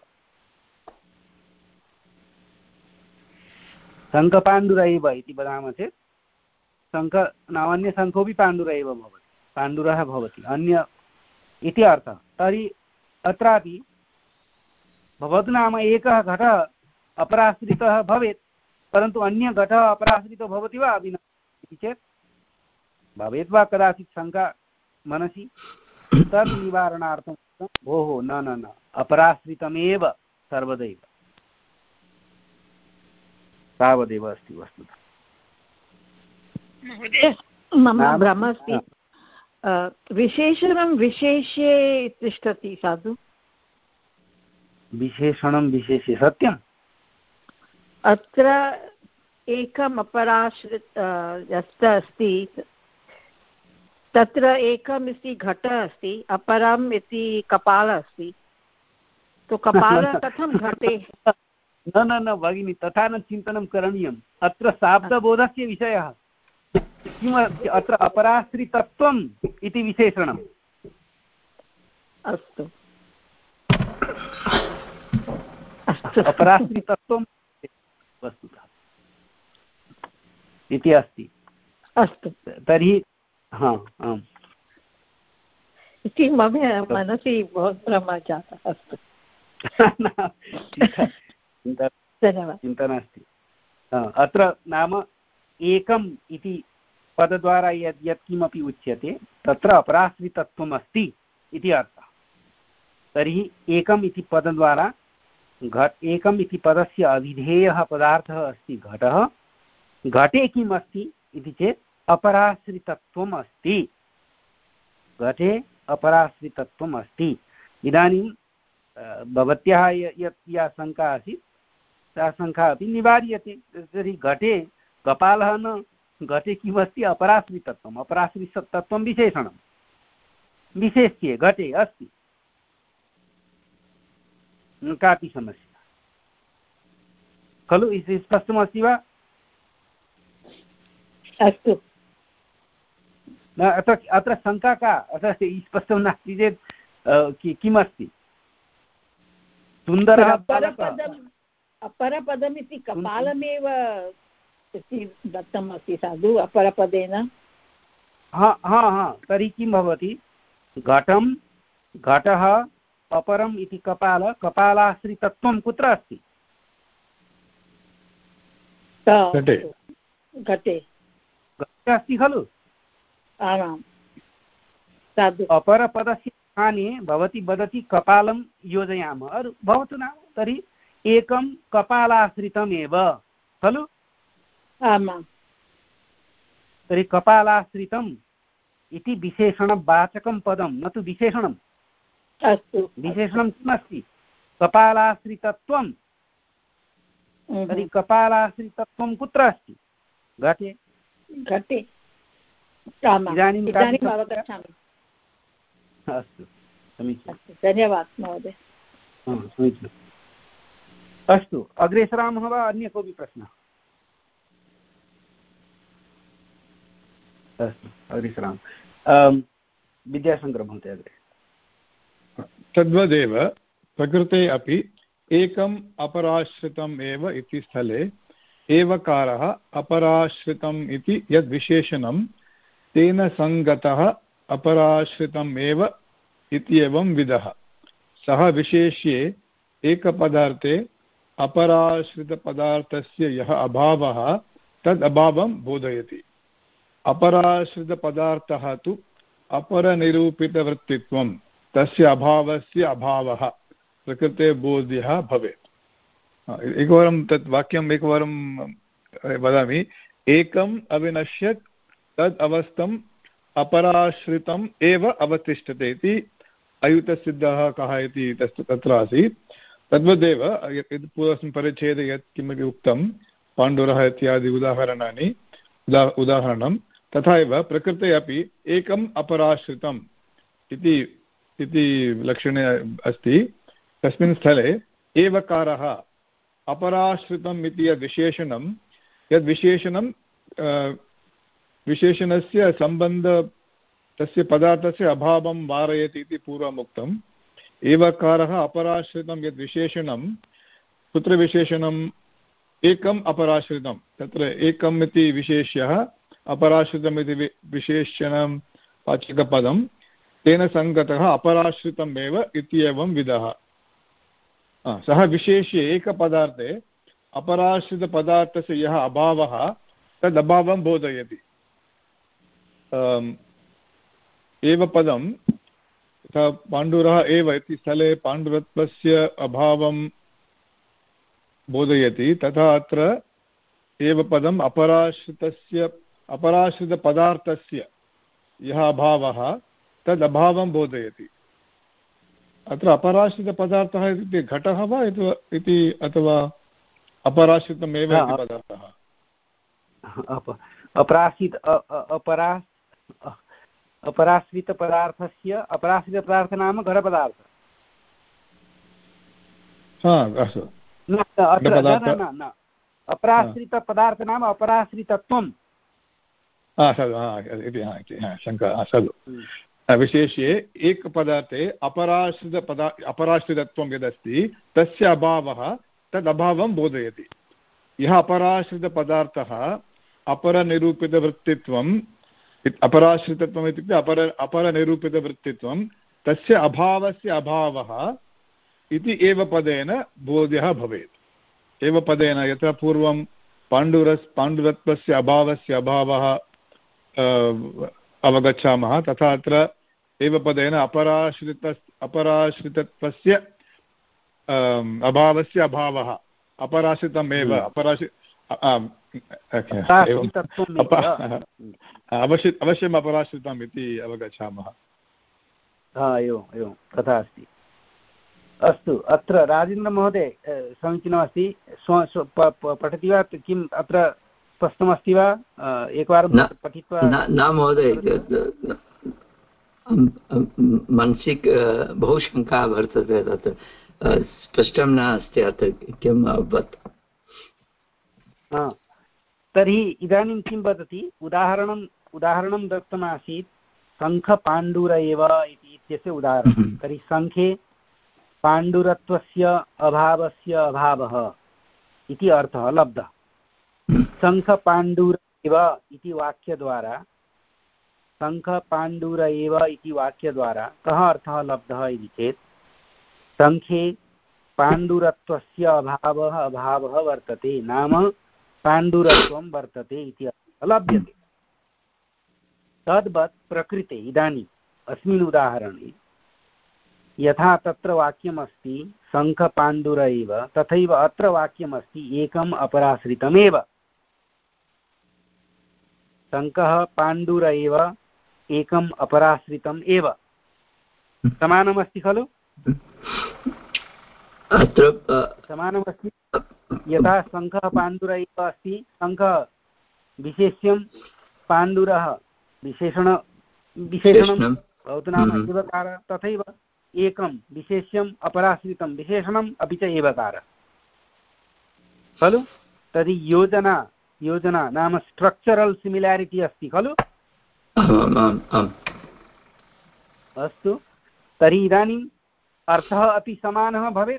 शङ्खपाण्डुर एव इति वदामः चेत् शङ्ख नाम अन्यशङ्खोऽपि पाण्डुर एव भवति, पाण्डुरः भवति अन्य इति अर्थः। तर्हि अत्रापि भवतु नाम एकः घटः अपराश्रितः भवेत्, परन्तु अन्यघटः अपराश्रितो भवति वा अभिन इति चेत् भवेत् वा कदाचित् शङ्का मनसि। तद् निवारणार्थं भोः न न न अपराश्रितमेव सर्वदैव, तावदेव अस्ति वस्तुतः। महोदय मम भ्रमः अस्ति, विशेषणं विशेष्ये तिष्ठति साधु। विशेषणं विशेष्ये सत्यम्। अत्र एकम् अपराश्रित यस्त अस्ति, तत्र एकम् इति घटः अस्ति, अपरम् इति कपालः अस्ति। तो कपालः कथं घटे? न न न भगिनि, तथा न चिन्तनं करणीयम्। अत्र शाब्दबोधस्य विषयः किमस्ति, अत्र अपराश्रितत्वम् इति विशेषणम्। अस्तु, अपराश्रितत्वं वस्तुतः इति अस्ति। अस्तु तर्हि हा आम् इति मम मनसि बहु भ्रमः जातः। अस्तु धन्यवादः, चिन्ता नास्ति। अत्र नाम एकम् इति पदद्वारा यद् यत्किमपि उच्यते तत्र अपराश्रितत्वम् अस्ति इति अर्थः। तर्हि एकम् इति पदद्वारा घट एकम् इति पदस्य अविधेयः पदार्थः अस्ति घटः। घटे किम् अस्ति इति चेत् अपराश्रितत्वम् अस्ति। घटे अपराश्रितत्वम् अस्ति। इदानीं भवत्याः यत् या शङ्का आसीत् सा शङ्का अपि निवार्यते। तर्हि घटे कपालः न, घटे किमस्ति, अपराश्रितत्वम्। अपराश्रितत्वं विशेषणं, विशेष्ये घटे अस्ति, कापि समस्या खलु? स्पष्टमस्ति वा? अस्तु, अत्र अत्र शङ्का का? अत्र स्पष्टं नास्ति चेत् किमस्ति? सुन्दरः अपरपदम् अपरपदम् इति कपालमेव इति दत्तम् अस्ति साधु अपरपदेन। हा हा हा तर्हि किं भवति? घटं घटः अपरम् इति कपाल, कपालाश्रितत्वं कुत्र अस्ति? घटे घटे घटे अस्ति खलु? आमां साधु। अपरपदस्य स्थाने भवती वदति कपालं योजयामः, भवतु नाम तर्हि एकं कपालाश्रितमेव खलु? आमां। तर्हि कपालाश्रितम् इति विशेषणवाचकं पदं, न तु विशेषणम्। अस्तु, विशेषणं किमस्ति? कपालाश्रितत्वं। तर्हि कपालाश्रितत्वं कुत्र अस्ति? घटे। घटे। इदानीं अवगच्छामि। अस्तु, समीचीनं, धन्यवादः महोदय। समीचीनम्। अस्तु, अग्रे सरामः वा? अन्य कोऽपि प्रश्नः? अस्तु, अग्रे सरामः। विद्याशङ्करः महोदय अग्रे। तद्वदेव प्रकृते अपि एकम् अपराश्रितम् एव इति स्थले एवकारः अपराश्रितम् इति यद्विशेषणं तेन सङ्गतः अपराश्रितम् एव इत्येवं विधः। सः विशेष्ये एकपदार्थे अपराश्रितपदार्थस्य यः अभावः तद् अभावं बोधयति। अपराश्रितपदार्थः तु अपरनिरूपितवृत्तित्वं तस्य अभावस्य अभावः प्रकृते बोध्यः भवेत्। एकवारं तत् वाक्यम् एकवारं वदामि। एकम् अविनश्यत् तद् अवस्थम् अपराश्रितम् एव अवतिष्ठते इति अयुतसिद्धः कः इति तत्र आसीत्। तद्वदेव यत् पूर्वस्मिन् परिच्छेदे यत् किमपि उक्तं पाण्डुरः इत्यादि उदाहरणानि उदा उदाहरणं तथा एव प्रकृते अपि एकम् अपराश्रितम् इति इति लक्षणे अस्ति। तस्मिन् स्थले एवकारः अपराश्रितम् इति यद्विशेषणं यद्विशेषणं विशेषणस्य सम्बन्ध तस्य पदार्थस्य अभावं वारयति इति पूर्वम् उक्तम्। एवकारः अपराश्रितं यद्विशेषणं कुत्र विशेषणम्? एकम् अपराश्रितं। तत्र एकम् इति विशेष्यः, अपराश्रितम् इति विशेषणं वाचकपदं तेन सङ्गतः अपराश्रितम् एव इत्येवं विधः। सः विशेष्ये एकपदार्थे अपराश्रितपदार्थस्य यः अभावः तद् अभावं बोधयति। एव पदं तथा पाण्डुरः एव इति स्थले पाण्डुरत्वस्य अभावं बोधयति, तथा अत्र एव पदम् अपराश्रितस्य अपराश्रितपदार्थस्य यः अभावः तद् अभावं बोधयति। अत्र अपराश्रितपदार्थः इत्युक्ते घटः वा इति अथवा अपराश्रितमेव इति पदार्थः? अपराश्रित अपरा अपराश्रितपदार्थस्य अपराश्रितपदार्थः नाम घटपदार्थः। अस्तु, न अपराश्रितपदार्थ नाम अपराश्रितत्वं विशेष्ये एकपदार्थे अपराश्रितपदा अपराश्रितत्वं यदस्ति तस्य अभावः तद् अभावं बोधयति। यः अपराश्रितपदार्थः अपरनिरूपितवृत्तित्वम् अपराश्रितत्वम् इत्युक्ते अपर अपरनिरूपितवृत्तित्वं तस्य अभावस्य अभावः इति एव पदेन बोध्यः भवेत्। एव पदेन यथा पूर्वं पाण्डुरस् पाण्डुरत्वस्य अभावस्य अभावः अवगच्छामः तथा अत्र एव पदेन अपराश्रित अपराश्रितत्वस्य अभावस्य अभावः अपराश्रितमेव अपराश्रि अवश्य अवश्यम् अपराश्रितम् इति अवगच्छामः। एवम् एवं तथा अस्ति। अस्तु, अत्र राजेन्द्रमहोदय समीचीनमस्ति। पठति वा किम् अत्र स्पष्टमस्ति वा? एकवारं पठित्वा। न महोदय, मनसि बहु शङ्का वर्तते, तत्र स्पष्टं नास्ति अत्र किम् अभवत्। तर्हि इदानीं किं वदति, उदाहरणम् उदाहरणं दत्तमासीत् शङ्खपाण्डुर एव इति इत्यस्य उदाहरणं। तर्हि शङ्खे पाण्डुरत्वस्य अभावस्य अभावः इति अर्थः लब्धः। शङ्खपाण्डुर एव इति वाक्यद्वारा शङ्खपाण्डुर एव इति वाक्यद्वारा कः अर्थः लब्धः इति चेत् शङ्खे पाण्डुरत्वस्य अभावः अभावः वर्तते, नाम पाण्डुरत्वं वर्तते इति अर्थः लभ्यते। तद्वत् प्रकृते इदानीम् अस्मिन् उदाहरणे यथा तत्र वाक्यमस्ति शङ्खपाण्डुर एव, तथैव अत्र वाक्यमस्ति एकम् अपराश्रितमेव। शङ्खः पाण्डुर एव एकम् अपराश्रितम् एव समानमस्ति खलु? समानमस्ति। यथा शङ्खः पाण्डुर एव अस्ति, शङ्खः विशेष्यं पाण्डुरः विशेषण विशेषणं भवतु नाम एवकारः, तथैव एकं विशेष्यम् अपराश्रितं विशेषणम् अपि च एवकारः खलु? तर्हि योजना योजना नाम स्ट्रक्चरल् सिमिल्यारिटी अस्ति खलु? अस्तु, तर्हि इदानीम् अर्थः अपि समानः भवेत्,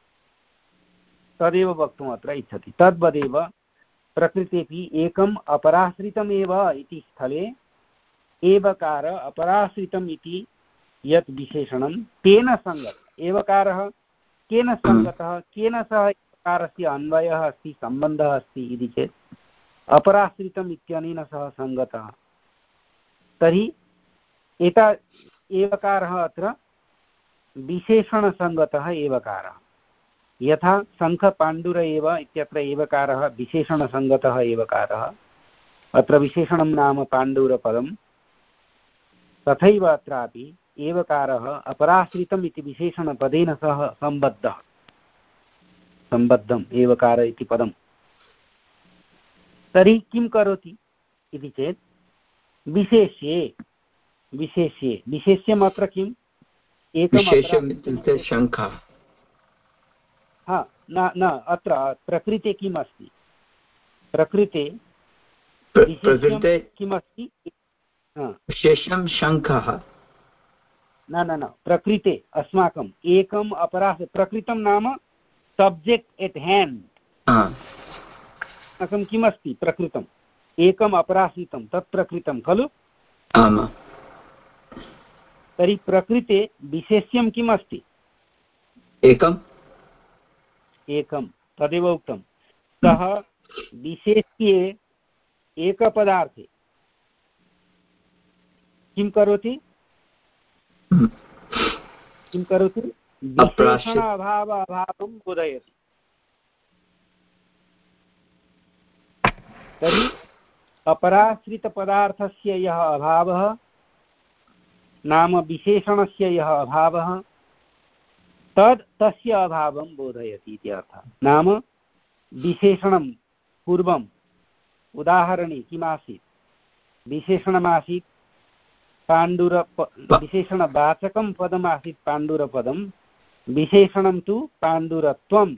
तदेव वक्तुम् अत्र इच्छति। तद्वदेव प्रकृतेपि एकम् अपराश्रितमेव इति स्थले एवकार अपराश्रितम् इति यत् विशेषणं तेन सङ्गतः। एवकारः केन सङ्गतः, केन सह एवकारस्य अन्वयः अस्ति, सम्बन्धः अस्ति इति चेत् अपराश्रितम् इत्यनेन सह सङ्गतः। तर्हि एता एवकारः अत्र विशेषणसङ्गतः एवकारः। यथा शङ्खपाण्डुर एव इत्यत्र एवकारः विशेषणसङ्गतः एवकारः, अत्र विशेषणं नाम पाण्डुरपदं, तथैव अत्रापि एवकारः अपराश्रितम् इति विशेषणपदेन सह सम्बद्धः सम्बद्धम् एवकार इति पदं। तर्हि किं करोति इति चेत् विशेष्ये विशेष्ये विशेष्यम् अत्र किम् एकं शङ्खः हा न न अत्र प्रकृते किम् अस्ति, प्रकृते प्रकृते किमस्ति विशेषं शङ्खः न न न प्रकृते अस्माकम् एकम् अपराश् प्रकृतं नाम सब्जेक्ट् एट् हेण्ड्। अस्माकं किमस्ति प्रकृतम् एकम् अपराश्रितं तत् प्रकृतं खलु? तर्हि प्रकृते विशेष्यं किम् अस्ति? एकम् एकं तदेव उक्तं। सः विशेष्ये एकपदार्थे किं करोति किं करोति विशेषण अभाव अभावं बोधयति। तर्हि अपराश्रितपदार्थस्य यः अभावः नाम विशेषणस्य यः अभावः तद् तस्य अभावं बोधयति इति अर्थः। नाम विशेषणं पूर्वम् उदाहरणे किमासीत्, विशेषणमासीत् पाण्डुर विशेषणवाचकं पदमासीत् पाण्डुरपदं, विशेषणं तु पाण्डुरत्वं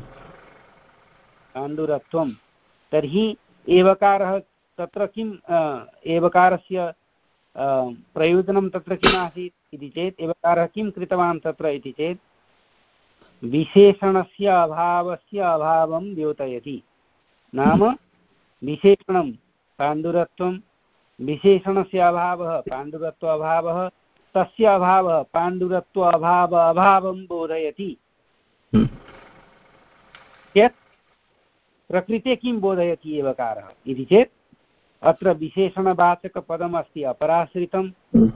पाण्डुरत्वं। तर्हि एवकारः तत्र किम् एवकारस्य प्रयोजनं तत्र किम् आसीत् इति चेत् एवकारः किं कृतवान् तत्र इति चेत् विशेषणस्य अभावस्य अभावं द्योतयति। नाम विशेषणं पाण्डुरत्वं, विशेषणस्य अभावः पाण्डुरत्व अभावः, तस्य अभावः पाण्डुरत्व अभाव अभावं बोधयति। यत् प्रकृते किं बोधयति एवकारः इति चेत् अत्र विशेषणवाचकपदमस्ति अपराश्रितं,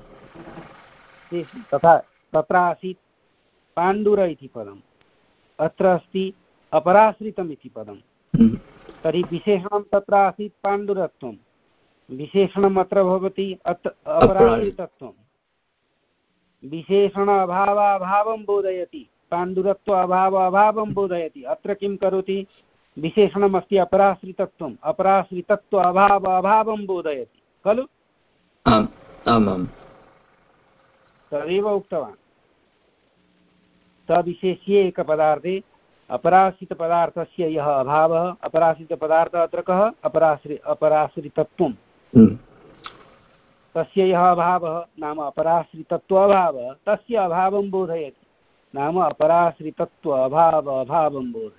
तथा तत्र आसीत् पाण्डुर इति पदम्, अत्र अस्ति अपराश्रितम् इति पदं। तर्हि विशेषणं तत्र आसीत् पाण्डुरत्वं, विशेषणम् अत्र भवति अत्र अपराश्रितत्वं। विशेषण अभावाभावं बोधयति, पाण्डुरत्व अभाव अभावं बोधयति। अत्र किं करोति, विशेषणमस्ति अपराश्रितत्वम्, अपराश्रितत्व अभाव अभावं बोधयति खलु। तदेव उक्तवान्, सविशेष्ये एकपदार्थे अपराश्रितपदार्थस्य यः अभावः, अपराश्रितपदार्थः अत्र कः, अपराश्रि अपराश्रितत्वं, तस्य यः अभावः नाम अपराश्रितत्व अभावः, तस्य अभावं बोधयति। नाम अपराश्रितत्व अभाव अभावं बोधयति।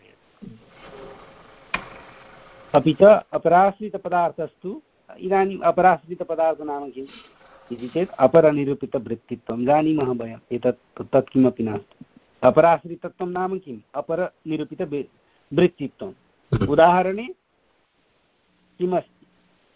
अपि च अपराश्रितपदार्थस्तु, इदानीम् अपराश्रितपदार्थः नाम किम् इति चेत् अपरनिरूपितवृत्तित्वं। जानीमः वयम्, एतत् तत् किमपि नास्ति। अपराश्रितत्वं नाम किम्, अपरनिरूपितवृत्तित्वम्। उदाहरणे किमस्ति,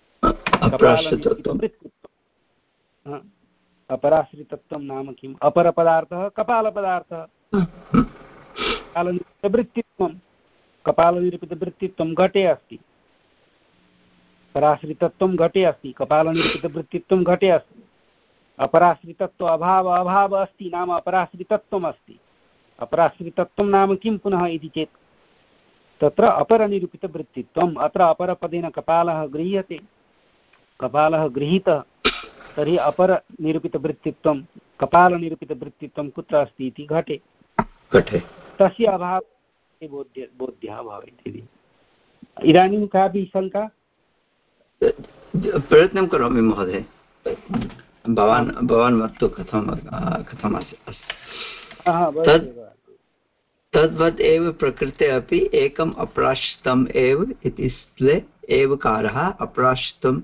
कपालनिरूपितवृत्तित्वम्। अपराश्रितत्वं नाम किम्, अपरपदार्थः कपालपदार्थः, कपालनिरूपितवृत्तित्वं, कपालनिरूपितवृत्तित्वं घटे अस्ति, पराश्रितत्वं घटे अस्ति, कपालनिरूपितवृत्तित्वं घटे अस्ति। अपराश्रितत्व अभाव अभाव अस्ति, नाम अपराश्रितत्वम् अस्ति। अपराश्रितत्वं नाम किं पुनः इति चेत् तत्र अपरनिरूपितवृत्तित्वम्। अत्र अपरपदेन कपालः गृह्यते, कपालः गृहीतः, तर्हि अपरनिरूपितवृत्तित्वं कपालनिरूपितवृत्तित्वं कुत्र अस्ति इति घटे घटे तस्य अभावः बोध्य बोध्यः भवेत् इति। इदानीं कापि शङ्का? प्रयत्नं करोमि महोदय। भवान् भवान् वदतु कथं कथम् अस्ति। तद्वत् एव प्रकृते अपि एकम् अपराश्रितम् एव इति स्थले एवकारः अपराश्रितम्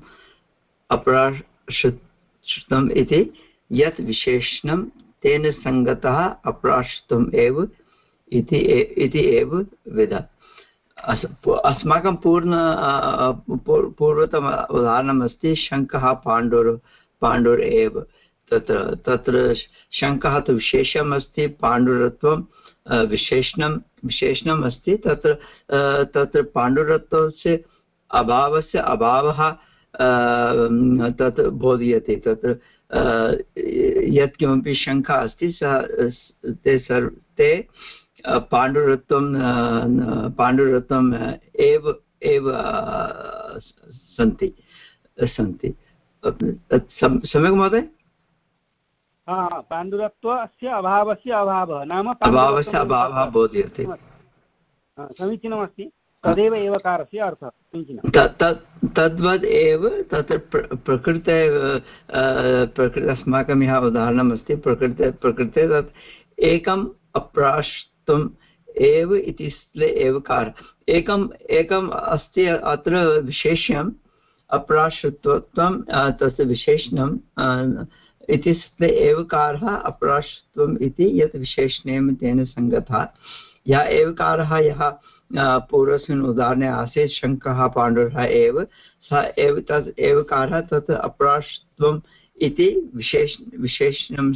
अपराश्रितम् इति यत् विशेषणं तेन संगतः अपराश्रितम् एव इति एव विदत्। अस्माकं पूर्ण पूर्वतम उदाहरणमस्ति शङ्खः पाण्डुर् पाण्डुर् एव। तत्र तत्र शङ्खः तु विशेषम् अस्ति, पाण्डुरत्वं विशेषणं विशेषणम् अस्ति। तत्र तत्र पाण्डुरत्वस्य अभावस्य अभावः तत् बोधयति। तत्र यत्किमपि शङ्खः अस्ति सः ते सर्व ते पाण्डुरत्वं पाण्डुरत्वम् एव एव सन्ति सन्ति सम्यक् महोदय? पाण्डुरत्वस्य अभावस्य अभावः नाम अभावस्य अभावः बोध्यते। समीचीनमस्ति, तदेव एवकारस्य अर्थः। समीचीनं। तद्वद् एव तत्र प्रकृते प्रकृते अस्माकं यः उदाहरणमस्ति प्रकृते प्रकृते तत् एकम् अप्राश्रितम् एव इति स्थले एवकार एकम् एकम् अस्ति अत्र विशेष्यम् अप्राश्रितत्वं तस्य विशेषणं इति स्थले एवकारः अप्राश्रितत्वम् इति यत् विशेषणेन तेन संगतः। यः एवकारः यः पूर्वस्मिन् उदाहरणे आसीत् शङ्खः पाण्डुरः एव, सः एव तत् एवकारः तत् अप्राश्रितत्वम् इति विशेष विशेषणं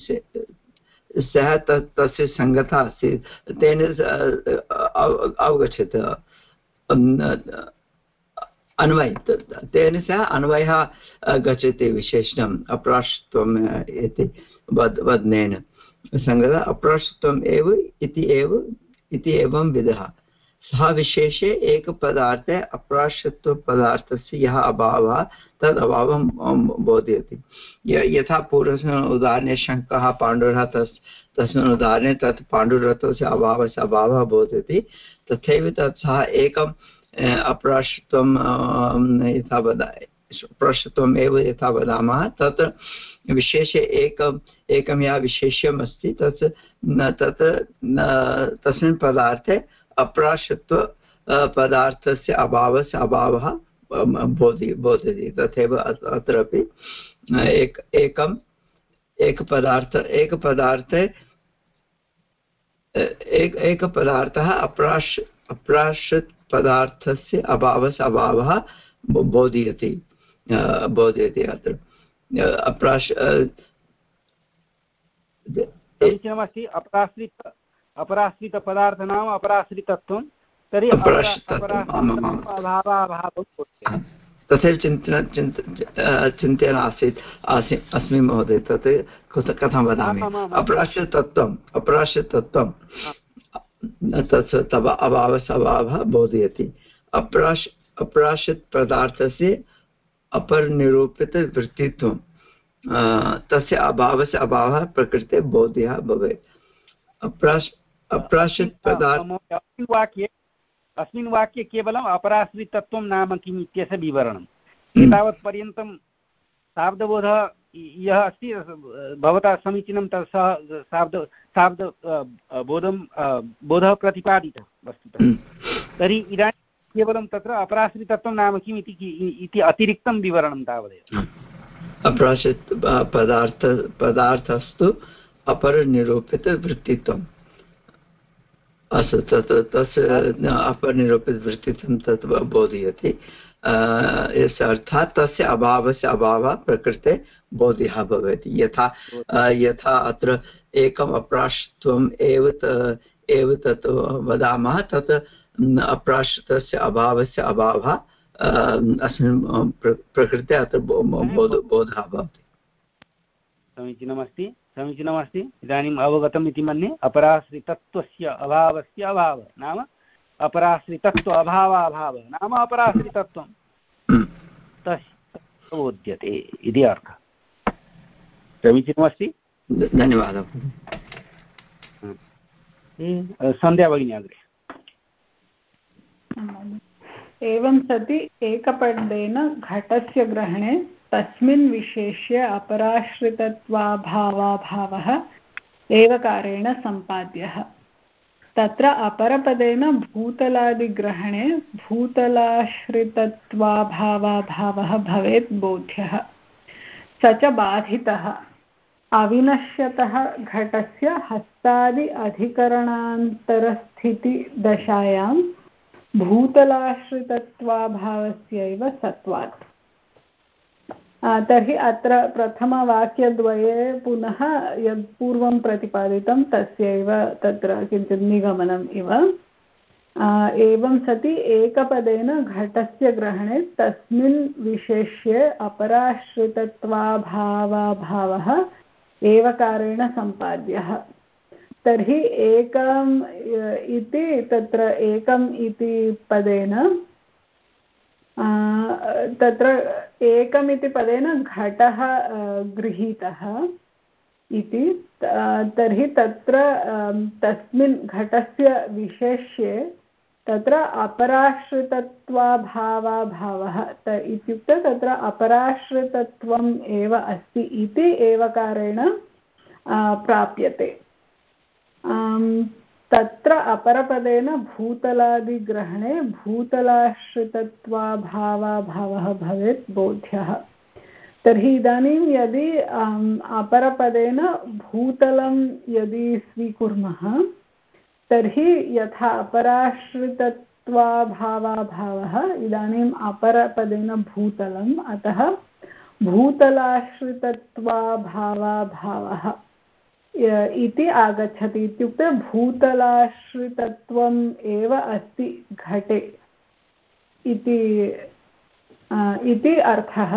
सः तत् तस्य संगतः अस्ति, तेन अवगच्छति। अन्वय तेन सह अन्वयः गच्छति विशेषणम् अप्राश्रत्वम् इति वद् वदनेन संगत अप्राश्रत्वम् एव इति एव इति एवं विधः सः विशेषे एकपदार्थे अप्राश्रत्वपदार्थस्य यः अभावः तद् अभावं बोधयति यथा पूर्वस्मिन् उदाहरणे शङ्कः पाण्डुरः तस् तस्मिन् उदाहरणे तत् पाण्डुरत्वस्य अभावस्य अभावः बोधयति तथैव तत् सः एकम् अप्राश्रत्वं यथा वद अप्राश्रत्वम् एव यथा वदामः तत् विशेषे एकम् एकं यः विशेष्यम् अस्ति तत् तत् तस्मिन् पदार्थे अप्राश्रत्व पदार्थस्य अभावस्य अभावः बोधि बोधयति तथैव अत्रापि एक एकम् एकपदार्थ एकपदार्थे एक एकपदार्थः अप्राश् अप्राश्रित पदार्थस्य अभावस्य अभावः बोधयति बोधयति अत्र अप्राश् समीचीनमस्ति अपराश्रित अपराश्रितपदार्थनाम अपराश्रितत्वं तर्हि अभावाभावं तथैव चिन्तन चिन्तयन् आसीत् आसीत् अस्मि महोदय तत् कथं वदामि अपराश्रितत्वम् अपराश्रितत्वं तत् तव अभावस्य अभावः बोधयति अप्राश् अप्राश्रितपदार्थस्य अपरनिरूपितवृत्तित्वं तस्य अभावस्य अभावः प्रकृते बोध्यः भवेत् अप्राश् अप्राश्रित पदार्थ वाक्ये अस्मिन् वाक्ये केवलम् अपराश्रितत्वं नाम किम् इत्यस्य विवरणम् एतावत्पर्यन्तं शाब्दबोधः यः अस्ति भवता समीचीनं तत् सः शाब्द शाब्द बोधं बोधः प्रतिपादितः वस्तुतः तर्हि इदानीं केवलं तत्र अपराश्रितत्वं नाम किम् इति अतिरिक्तं विवरणं तावदेव अपराश्रित पदार्थ पदार्थस्तु अपरनिरूपितवृत्तित्वम् अस्तु तत् तस्य अपरनिरूपितवृत्तित्वं तत् बोधयति अर्थात् तस्य अभावस्य अभावः प्रकृते बोध्यः भवति यथा यथा अत्र एकम् अप्राश्रित्वम् एव एव तत् वदामः तत् अप्राश्रितस्य अभावस्य अभावः अस्मिन् प्रकृते अत्र बोधः भवति समीचीनमस्ति समीचीनमस्ति इदानीम् अवगतम् इति मन्ये अपराश्रितत्वस्य अभावस्य अभावः नाम अपराश्रितत्व अभावाभावः नाम अपराश्रितत्वं तस्य बोध्यते इति अर्थः समीचीनमस्ति धन्यवादः सन्ध्या भगिनी अग्रे एवं सति एकपदेन घटस्य ग्रहणे तस्मिन् विशेष्य अपराश्रितत्वाभावाभावः एवकारेण सम्पाद्यः तत्र अपरपदेन भूतलादिग्रहणे भूतलाश्रितत्वाभावाभावः भवेत् बोध्यः स च बाधितः अविनश्यतः घटस्य हस्तादि अधिकरणान्तरस्थितिदशायां भूतलाश्रितत्वाभावस्यैव सत्वात् तर्हि अत्र प्रथमवाक्यद्वये पुनः यद् पूर्वं प्रतिपादितं तस्यैव तत्र किञ्चित् निगमनम् इव एवं सति एकपदेन घटस्य ग्रहणे तस्मिन् विशेष्ये अपराश्रितत्वाभावाभावः एवकारेण सम्पाद्यः तर्हि एकम् इति तत्र एकम् इति पदेन तत्र एकमिति पदेन घटः गृहीतः इति तर्हि तत्र तस्मिन् घटस्य विशेष्ये तत्र अपराश्रितत्वाभावाभावः इत्युक्ते तत्र अपराश्रितत्वम् एव अस्ति इति एवकारेण प्राप्यते तत्र अपरपदेन भूतलादिग्रहणे भूतलाश्रितत्वाभावाभावः भवेत् बोध्यः तर्हि इदानीं यदि अपरपदेन भूतलं यदि स्वीकुर्मः तर्हि यथा अपराश्रितत्वाभावाभावः इदानीम् अपरपदेन भूतलम् अतः भूतलाश्रितत्वाभावाभावः इति आगच्छति इत्युक्ते भूतलाश्रितत्वम् एव अस्ति घटे इति इति अर्थः।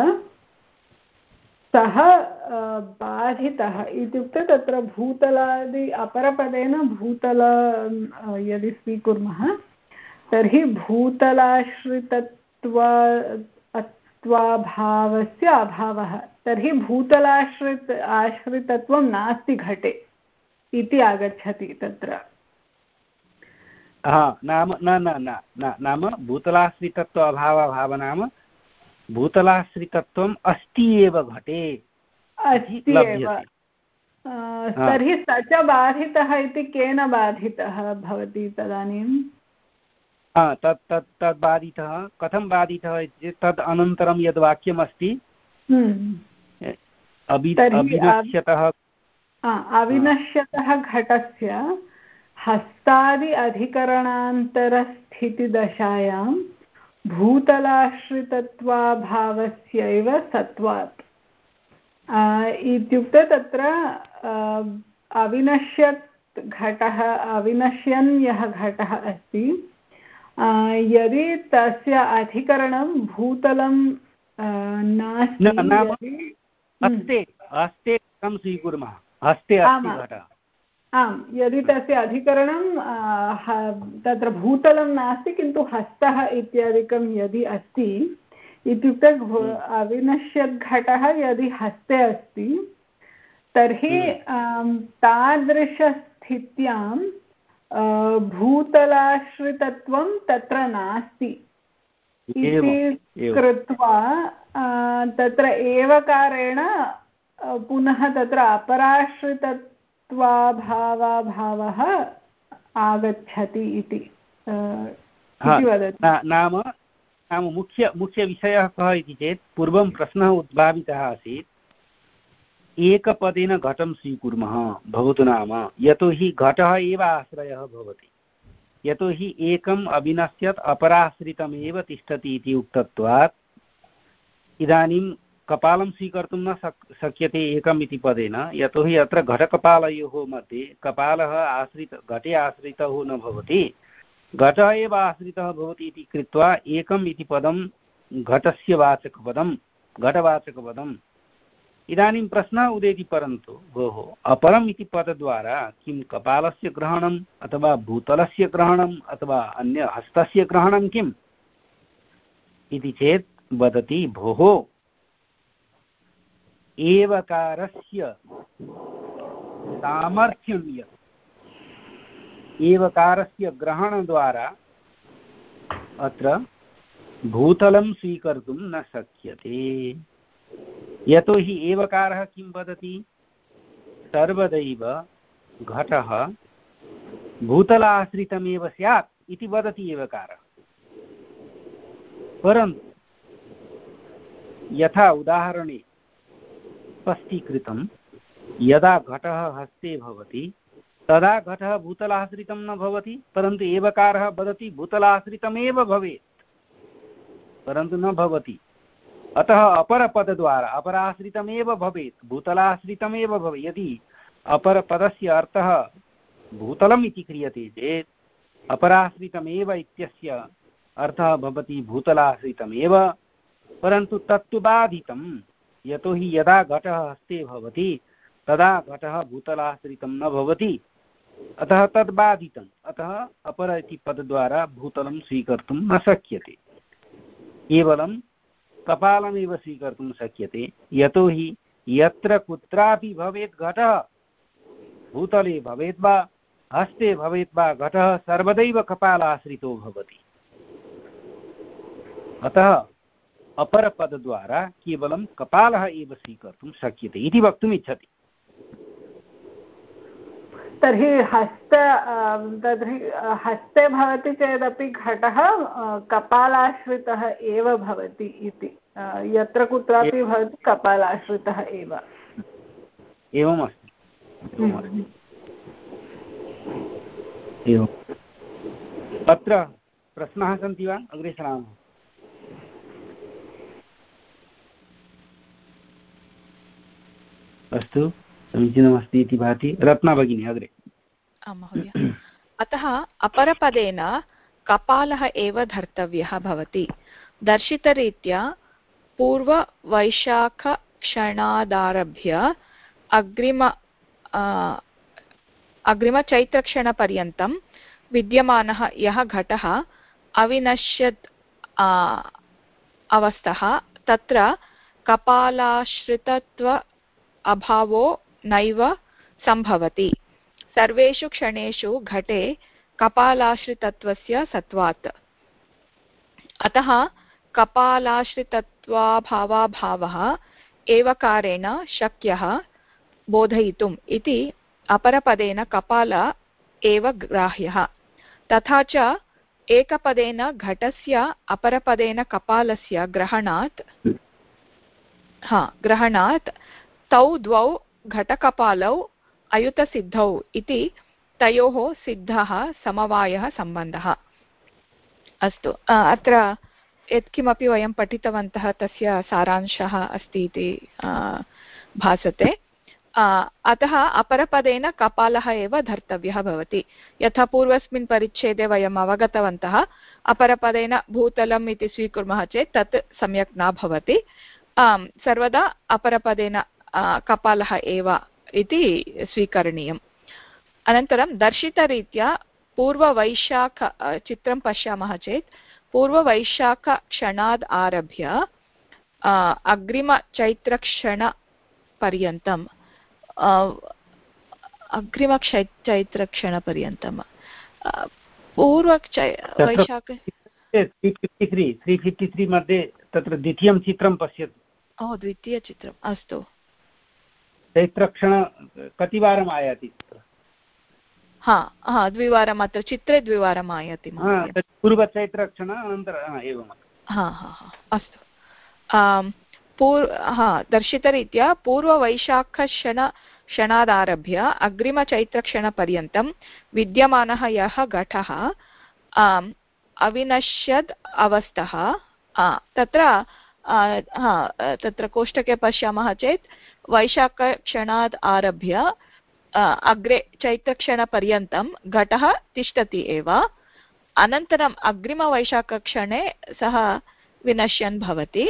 सः बाधितः इत्युक्ते तत्र भूतलादि अपरपदेन भूतल यदि स्वीकुर्मः तर्हि भूतलाश्रितत्वाभावस्य अभावः, तर्हि भूतलाश्रित आश्रितत्वं नास्ति घटे इति आगच्छति तत्र। नाम न न न नाम भूतलाश्रितत्व अभावभाव नाम भूतलाश्रितत्वम् अस्ति एव घटे अस्ति एव। तर्हि स च बाधितः इति केन बाधितः भवति तदानीं? तत् तत् तद् बाधितः कथं बाधितः इत्युक्ते तद् अनन्तरं यद् वाक्यमस्ति अविनश्यतः अविनश्यतः घटस्य हस्तादि अधिकरणान्तरस्थितिदशायां भूतलाश्रितत्वाभावस्यैव सत्वात् इत्युक्ते तत्र अविनश्यत् घटः अविनश्यन् यः घटः अस्ति यदि तस्य अधिकरणं भूतलं नास्ति, हस्ते हस्ते कथं स्वीकुर्मः, हस्ते अस्ति घटः, आम्, यदि तस्य अधिकरणं तत्र भूतलं नास्ति किन्तु हस्तः इत्यादिकं यदि अस्ति इत्युक्ते अविनश्यद्घटः यदि हस्ते अस्ति तर्हि तादृशस्थित्यां भूतलाश्रितत्वं तत्र नास्ति इति कृत्वा तत्र एवकारेण पुनः तत्र अपराश्रितत्वाभावभावः आगच्छति इति वदति। नाम नाम मुख्य मुख्यविषयः कः इति चेत् पूर्वं प्रश्नः उद्भावितः आसीत् एकपदेन घटं स्वीकुर्मः भवतु नाम यतोहि घटः एव आश्रयः भवति, यतोहि एकम् अविनश्यत् अपराश्रितमेव तिष्ठति इति उक्तत्वात् इदानीं कपालं स्वीकर्तुं न शक् शक्यते एकम् इति पदेन, यतोहि अत्र घटकपालयोः मध्ये कपालः आश्रित घटे आश्रितः न भवति, घटः एव आश्रितः भवति इति कृत्वा एकम् इति पदं घटस्य वाचकपदं घटवाचकपदम्। इदानीं प्रश्नः उदेति परन्तु भोः अपरम् इति पदद्वारा किं कपालस्य ग्रहणम् अथवा भूतलस्य ग्रहणम् अथवा अन्य हस्तस्य ग्रहणं किम् इति चेत् वदति भोः एवकारस्य सामर्थ्यं यत् एवकारस्य ग्रहणद्वारा अत्र भूतलं स्वीकर्तुं न शक्यते, यतोहि एवकारः किं वदति सर्वदैव घटः भूतलाश्रितमेव स्यात् इति वदति एवकारः। परन्तु यथा उदाहरणे स्पष्टीकृतं यदा घटः हस्ते भवति तदा घटः भूतलाश्रितं न भवति, परन्तु एवकारः वदति भूतलाश्रितमेव भवेत्, परन्तु न भवति। अतः अपरपदद्वारा अपराश्रितमेव भवेत्, भूतलाश्रितमेव भवेत्। यदि अपरपदस्य अर्थः भूतलम् इति क्रियते चेत् अपराश्रितमेव इत्यस्य अर्थः भवति भूतलाश्रितमेव, परन्तु तत्तु बाधितं, यतोहि यदा घटः हस्ते भवति तदा घटः भूतलाश्रितं न भवति, अतः तद् बाधितम्। अतः अपर इति पदद्वारा भूतलं स्वीकर्तुं न शक्यते, केवलं कपालमेव स्वीकर्तुं शक्यते, यतोहि यत्र कुत्रापि भवेत् घटः भूतले भवेत् वा हस्ते भवेत् वा घटः सर्वदैव कपालाश्रितो भवति। अतः अपरपदद्वारा केवलं कपालः एव स्वीकर्तुं शक्यते इति वक्तुम् इच्छति। तर्हि हस्त तर्हि हस्ते भवति चेदपि घटः कपालाश्रितः एव भवति इति, यत्र कुत्रापि भवति कपालाश्रितः एव। एवमस्ति एवम्। अत्र प्रश्नाः सन्ति वा? अग्रे सरामः। अस्तु, समीचीनमस्ति इति भाति। रत्ना भगिनी अग्रे। आं महोदय। अतः अपरपदेन कपालः एव धर्तव्यः भवति। दर्शितरीत्या पूर्ववैशाखक्षणादारभ्य अग्रिम अग्रिमचैत्रक्षणपर्यन्तं विद्यमानः यः घटः अविनश्यत् अवस्थः तत्र कपालाश्रितत्व अभावो नैव सम्भवति। सर्वेषु क्षणेषु घटे कपालाश्रितत्वस्य सत्वात्। अतः कपालाश्रितत्वाभावाभावः एवकारेण शक्यः बोधयितुम् इति अपरपदेन कपाल एव ग्राह्यः। तथा च एकपदेन घटस्य अपरपदेन कपालस्य ग्रहणात् हा ग्रहणात् तौ द्वौ घटकपालौ अयुतसिद्धौ इति तयोः सिद्धः समवायः सम्बन्धः। अस्तु, अत्र यत्किमपि वयं पठितवन्तः तस्य सारांशः अस्ति इति भासते। अतः अपरपदेन कपालः एव धर्तव्यः भवति। यथा पूर्वस्मिन् परिच्छेदे वयम् अवगतवन्तः, अपरपदेन भूतलम् इति स्वीकुर्मः चेत् तत् सम्यक् न भवति। सर्वदा अपरपदेन कपालः एव इति स्वीकरणीयम्। अनन्तरं दर्शितरीत्या पूर्ववैशाख चित्रं पश्यामः चेत् पूर्ववैशाखक्षणाद् आरभ्य अग्रिमचैत्रक्षणपर्यन्तम् अग्रिमचैत्रक्षणपर्यन्तं पूर्ववैशाख त्री फिफ्टि त्री मध्ये तत्र द्वितीयं चित्रं पश्यतु। ओ, द्वितीयचित्रम्, अस्तु। चैत्रक्षण कतिवारम् आयाति? हा हा द्विवारम् अत्र चित्रे द्विवारम् आयाति। पूर्वचैत्रक्षण अनन्तरम् एवं हा हा हा अस्तु। पूर्व हा दर्शितरीत्या पूर्ववैशाखक्षण क्षणादारभ्य अग्रिमचैत्रक्षणपर्यन्तं विद्यमानः यः घटः अविनश्यद् अवस्थः तत्र हा तत्र कोष्टके पश्यामः चेत् वैशाखक्षणात् आरभ्य अग्रे चैत्रक्षणपर्यन्तं घटः तिष्ठति एव, अनन्तरम् अग्रिमवैशाखक्षणे सः विनश्यन् भवति।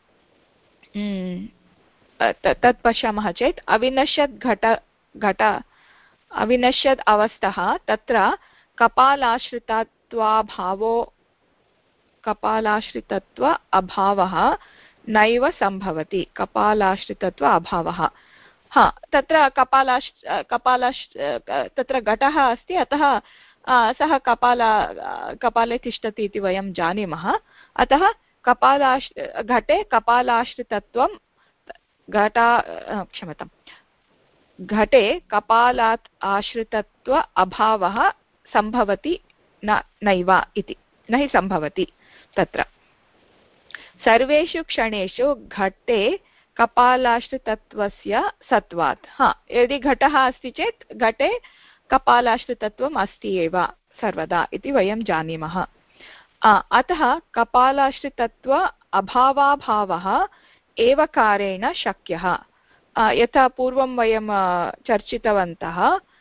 तत् पश्यामः चेत् अविनश्यत् घट घट अविनश्यत् अवस्थः तत्र कपालाश्रितत्वाभावो कपालाश्रितत्व अभावः नैव सम्भवति। कपालाश्रितत्व अभावः हा तत्र कपालाश् कपालाश् तत्र घटः अस्ति, अतः सः कपाल कपाले तिष्ठति इति वयं जानीमः। अतः कपालाश् घटे कपालाश्रितत्वं घटा क्षम्यतां घटे कपालात् आश्रितत्व अभावः सम्भवति न नैव इति न हि सम्भवति। तत्र सर्वेषु क्षणेषु घटे कपालाश्रितत्वस्य सत्वात्। हा यदि घटः अस्ति चेत् घटे कपालाश्रितत्वम् अस्ति एव सर्वदा इति वयं जानीमः। अतः कपालाश्रितत्व अभावाभावः एवकारेण शक्यः। यथा पूर्वं वयं चर्चितवन्तः,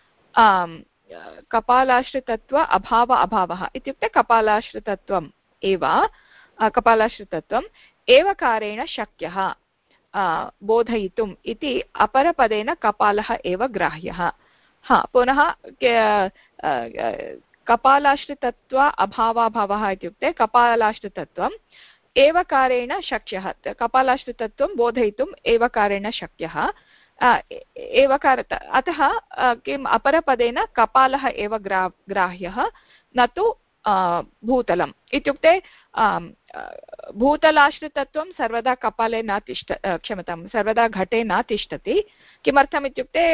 कपालाश्रितत्व अभाव अभावः इत्युक्ते कपालाश्रितत्वम् एव कपालाश्रितत्वम् एवकारेण शक्यः बोधयितुम् इति अपरपदेन कपालः एव ग्राह्यः। हा पुनः कपालाश्रितत्व अभावाभावः इत्युक्ते कपालाश्रितत्वम् एवकारेण शक्यः। कपालाश्रितत्वं बोधयितुम् एवकारेण शक्यः एवकार अतः किम् अपरपदेन कपालः एव ग्रा ग्राह्यः न तु भूतलम्। इत्युक्ते भूतलाश्रितत्वं सर्वदा कपाले न तिष्ठ क्षम्यतां सर्वदा घटे न तिष्ठति। किमर्थम् इत्युक्ते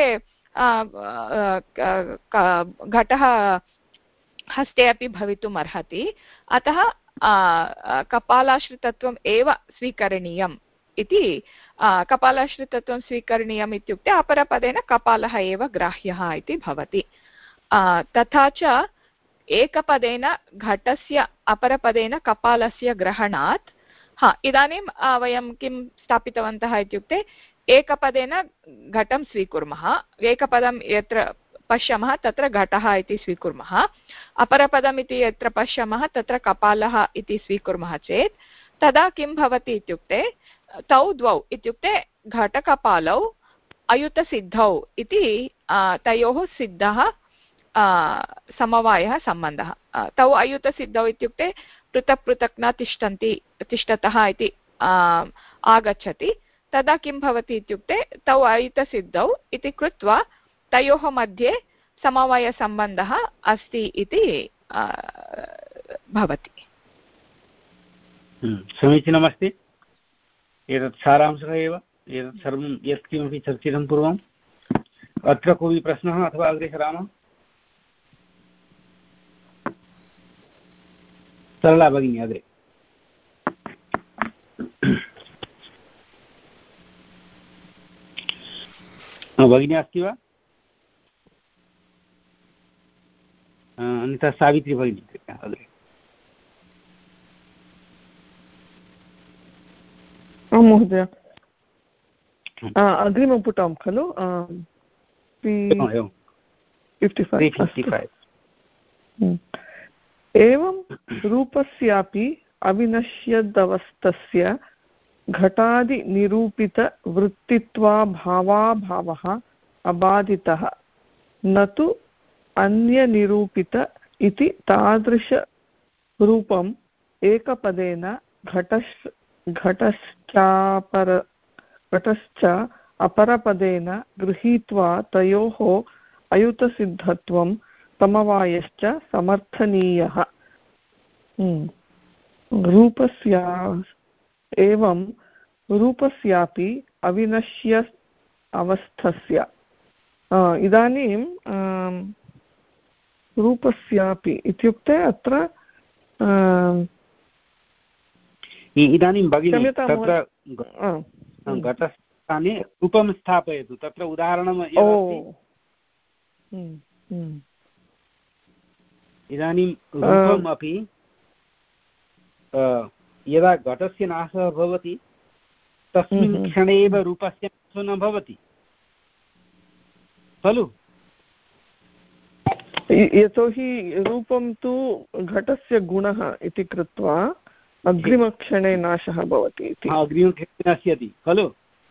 घटः हस्ते अपि भवितुम् अर्हति, अतः कपालाश्रितत्वम् एव स्वीकरणीयम् इति कपालाश्रितत्वं स्वीकरणीयम् इत्युक्ते अपरपदेन कपालः एव ग्राह्यः इति भवति। तथा च एकपदेन घटस्य अपरपदेन कपालस्य ग्रहणात् हा इदानीं वयं किं स्थापितवन्तः इत्युक्ते एकपदेन घटं स्वीकुर्मः, एकपदं यत्र पश्यामः तत्र घटः इति स्वीकुर्मः, अपरपदम् इति यत्र पश्यामः तत्र कपालः इति स्वीकुर्मः चेत् तदा किं भवति इत्युक्ते तौ द्वौ इत्युक्ते घटकपालौ अयुतसिद्धौ इति तयोः सिद्धः समवायः सम्बन्धः। तौ अयुतसिद्धौ इत्युक्ते पृथक् पृथक् न तिष्ठन्ति तिष्ठतः इति आगच्छति, तदा किं भवति इत्युक्ते तौ अयुतसिद्धौ इति कृत्वा तयोः मध्ये समवायसम्बन्धः अस्ति इति भवति। समीचीनमस्ति। एतत् सारांशः एव। एतत् सर्वं यत्किमपि चर्चितं पूर्वम्। अत्र कोऽपि प्रश्नः अथवा अग्रे सरामः? सरला भगिनी अग्रे। भगिनी अस्ति वा? अन्यथा सावित्री भगिनी अग्रे। आं महोदय, अग्रिमपुटं खलु एवं रूपस्यापि अविनश्यदवस्थस्य घटादिनिरूपितवृत्तित्वाभावाभावः अबाधितः न तु अन्यनिरूपित इति तादृशरूपम् एकपदेन घटस् घटश्चापर घटश्च अपरपदेन गृहीत्वा तयोः अयुतसिद्धत्वं समवायश्च समर्थनीयः। रूपस्य एवं रूपस्यापि अविनश्य अवस्थस्य। इदानीं रूपस्यापि इत्युक्ते अत्र इदानीं भगिनी तत्र घटस्थाने रूपं स्थापयतु। तत्र उदाहरणम् इदानीं रूपमपि यदा घटस्य नाशः भवति तस्मिन् क्षणे एव रूपस्य नाशो न भवति खलु? यतोहि रूपं तु घटस्य गुणः इति कृत्वा अग्रिमक्षणे नाशः भवति इति। अग्रिमक्षणे नश्यति खलु?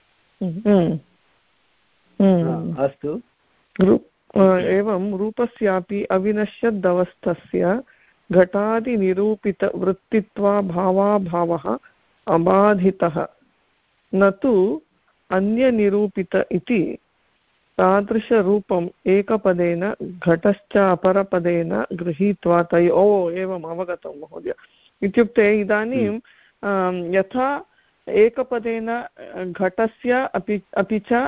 अस्तु। एवं रूपस्यापि अविनश्यदवस्थस्य घटादिनिरूपितवृत्तित्वाभावाभावः अबाधितः न तु अन्यनिरूपित इति तादृशरूपम् एकपदेन घटश्च अपरपदेन गृहीत्वा तयो ओ एवम् अवगतं महोदय। इत्युक्ते इदानीं यथा एकपदेन घटस्य अपि अपि च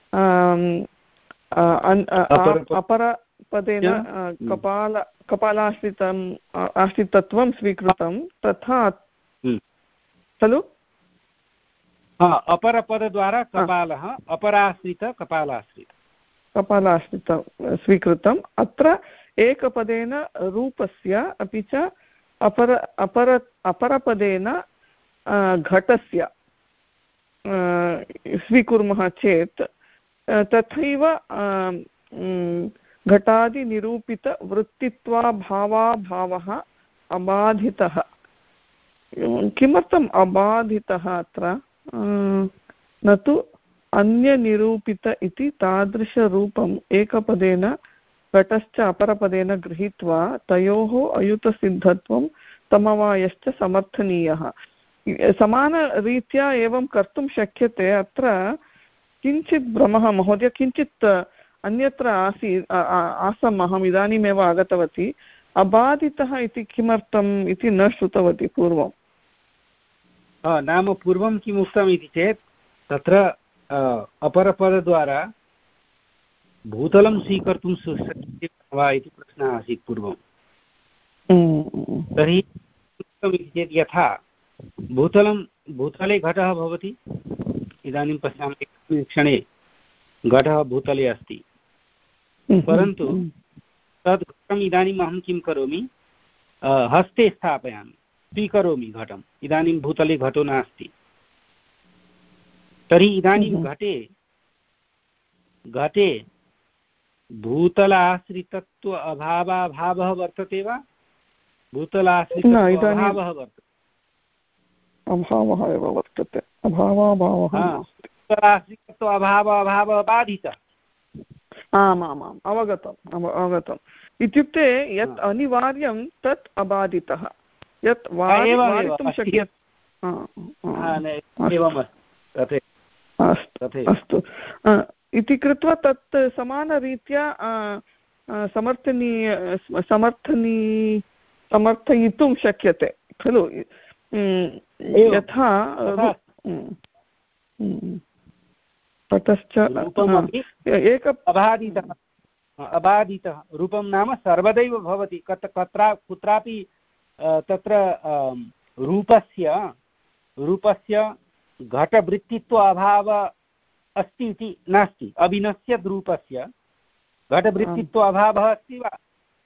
अपरपदेन कपाल कपालाश्रितम् आश्रितत्वं स्वीकृतं तथा खलु? अपरपदद्वारा कपालः अपराश्रित कपालाश्रित कपालाश्रित स्वीकृतम्। अत्र एकपदेन रूपस्य अपि च अपर अपर अपरपदेन घटस्य स्वीकुर्मः चेत् तथैव घटादिनिरूपितवृत्तित्वाभावाभावः अबाधितः। किमर्थम् अबाधितः अत्र? न तु अन्यनिरूपित इति तादृशरूपम् एकपदेन घटश्च अपरपदेन गृहीत्वा तयोः अयुतसिद्धत्वं समवायश्च समर्थनीयः। समानरीत्या एवं कर्तुं शक्यते। अत्र किञ्चित् भ्रमः महोदय, किञ्चित् अन्यत्र आसीत् आसम् अहम् इदानीमेव आगतवती। अबाधितः इति किमर्थम् इति न श्रुतवती पूर्वं। नाम पूर्वं किम् उक्तम् इति चेत् तत्र अपरपदद्वारा भूतलं स्वीकर्तुं शक्यते वा इति प्रश्नः आसीत् पूर्वं। तर्हि उक्तम् इति चेत् यथा भूतलं भूतले घटः भवति, इदानीं पश्यामः एकस्मिन् क्षणे घटः भूतले अस्ति, परन्तु तद् घटम् इदानीम् अहं किं करोमि, हस्ते स्थापयामि, स्वीकरोमि घटम्। इदानीं भूतले घटो नास्ति। तर्हि इदानीं घटे घटे भूतलाश्रितत्व अभावाभावः वर्तते वा? भूतलाश्रितत्व अभावः वर्तते, अभावः एव वर्तते। अभावाभावः उत्तराश्रितत्व अभाव अभावः बाधितः। आमामाम् अवगतम् अवगतम् इत्युक्ते यत् अनिवार्यं तत् अबाधितः, यत् वारितुं शक्यते। अस्तु इति कृत्वा तत् समानरीत्या समर्थनीय समर्थनी समर्थयितुं शक्यते खलु। यथा ततश्च एक अबाधितः अबाधितः रूपं नाम सर्वदैव भवति। कत्र कुत्रापि तत्र रूपस्य रूपस्य घटवृत्तित्व अभाव अस्ति इति नास्ति। अविनश्यद् रूपस्य घटवृत्तित्व अभावः अस्ति वा?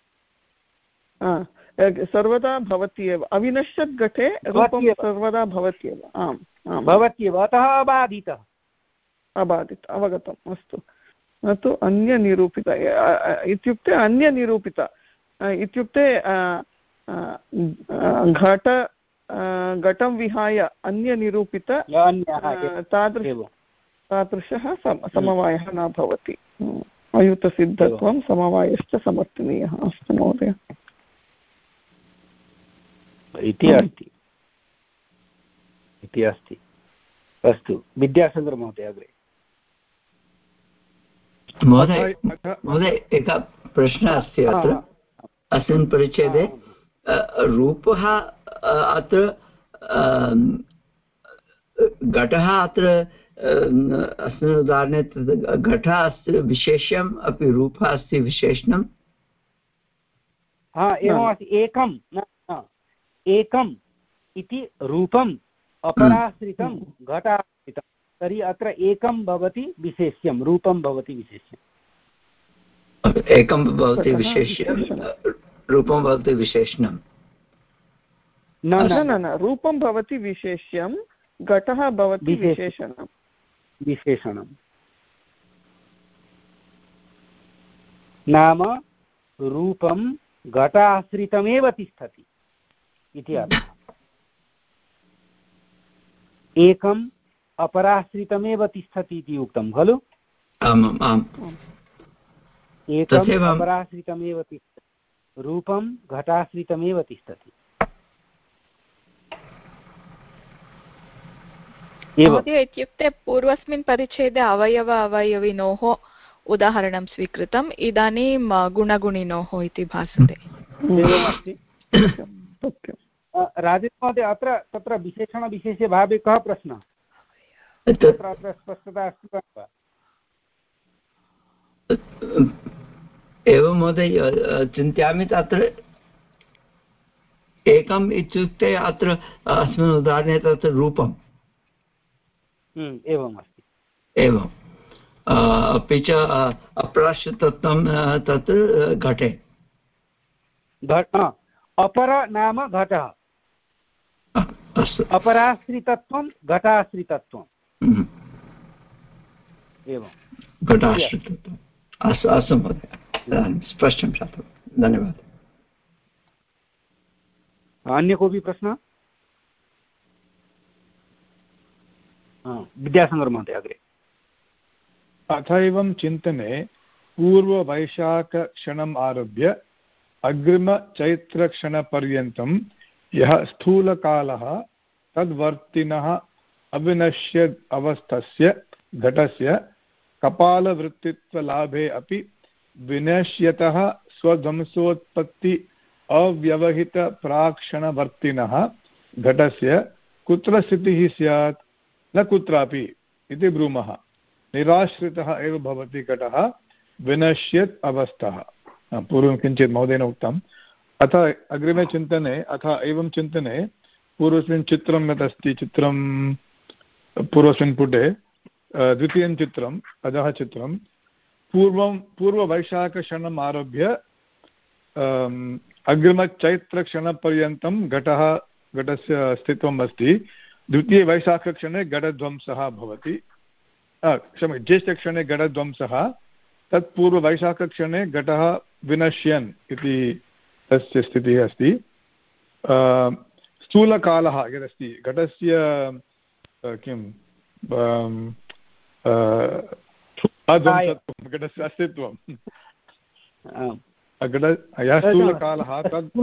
सर्वदा भवति एव। अविनश्यद् घटे रूपं सर्वदा भवति एव। आम् भवत्येव, अतः अबाधितः। अबाधित अवगतम्। अस्तु, न तु अन्यनिरूपित इत्युक्ते अन्यनिरूपित इत्युक्ते घट घटं विहाय अन्यनिरूपित तादृश तादृशः समवायः न भवति। अयुतसिद्धत्वं समवायश्च समर्थनीयः। अस्तु महोदय इति अस्ति इति अस्ति। अस्तु विद्यासागर महोदय अग्रे। महोदय महोदय एकः प्रश्नः अस्ति अत्र अस्मिन् परिच्छेदे। रूपः अत्र घटः अत्र अस्मिन् उदाहरणे घटः अस्ति विशेष्यम् अपि रूपः अस्ति विशेषणं। हा एवमस्ति। एकं न एकम् इति रूपम् अपराश्रितं घटाश्रितं, तर्हि अत्र एकं भवति विशेष्यं, रूपं भवति विशेष्यम्। एकं भवति विशेष्यं, रूपं भवति विशेषणं। न न न रूपं भवति विशेष्यं, घटः भवति विशेषणं। विशेषणं नाम रूपं घटाश्रितमेव तिष्ठति इति अर्थः। एकम् अपराश्रितमेव तिष्ठति इति उक्तं खलु। एकम् अपराश्रितमेव तिष्ठति, रूपं घटाश्रितमेव तिष्ठति। इत्युक्ते पूर्वस्मिन् परिच्छेदे अवयव अवयविनोः उदाहरणं स्वीकृतम्, इदानीं गुणगुणिनोः इति भासते। राजेश महोदय अत्र तत्र विशेषणविशेषभावे कः प्रश्नः? तत्र अत्र स्पष्टता अस्ति वा? एवं महोदय चिन्तयामि। तत्र एकम् इत्युक्ते अत्र अस्मिन् उदाहरणे तत्र रूपम् एवम् अस्ति। एवम् अपि च अपराश्रितत्वं तत्र घटे। अपर नाम घटः, अपराश्रितत्वं घटाश्रितत्वम्। एवं घटाश्रितत्वम्। अस्तु अस्तु महोदय, स्पष्टं जातं। धन्यवादः। अन्य कोऽपि प्रश्नः? विद्यासागर महोदय अग्रे। अथैवं चिन्तने पूर्ववैशाखक्षणम् आरभ्य अग्रिमचैत्रक्षणपर्यन्तं यः स्थूलकालः तद्वर्तिनः अविनश्यद् अवस्थस्य घटस्य कपालवृत्तित्वलाभे अपि विनश्यतः स्वध्वंसोत्पत्ति अव्यवहितप्राक्षणवर्तिनः घटस्य कुत्र स्थितिः स्यात्? न कुत्रापि इति ब्रूमः। निराश्रितः एव भवति घटः विनश्यत् अवस्थः। पूर्वं किञ्चित् महोदयेन उक्तम्। अथ अग्रिमे चिन्तने अथ एवं चिन्तने पूर्वस्मिन् चित्रं यत् अस्ति, चित्रं पूर्वस्मिन् पुटे द्वितीयं चित्रम् अधः चित्रं पूर्वं पूर्ववैशाखक्षणम् आरभ्य अग्रिमचैत्रक्षणपर्यन्तं घटः घटस्य अस्तित्वम् अस्ति। द्वितीयवैशाखक्षणे घटध्वंसः भवति। क्षम्यतां, ज्येष्ठक्षणे घटध्वंसः, तत् पूर्ववैशाखक्षणे घटः विनश्यन् इति तस्य स्थितिः अस्ति। स्थूलकालः यदस्ति घटस्य किम् अध्वंसत्वं घटस्य अस्तित्वं यः स्थूलकालः तद्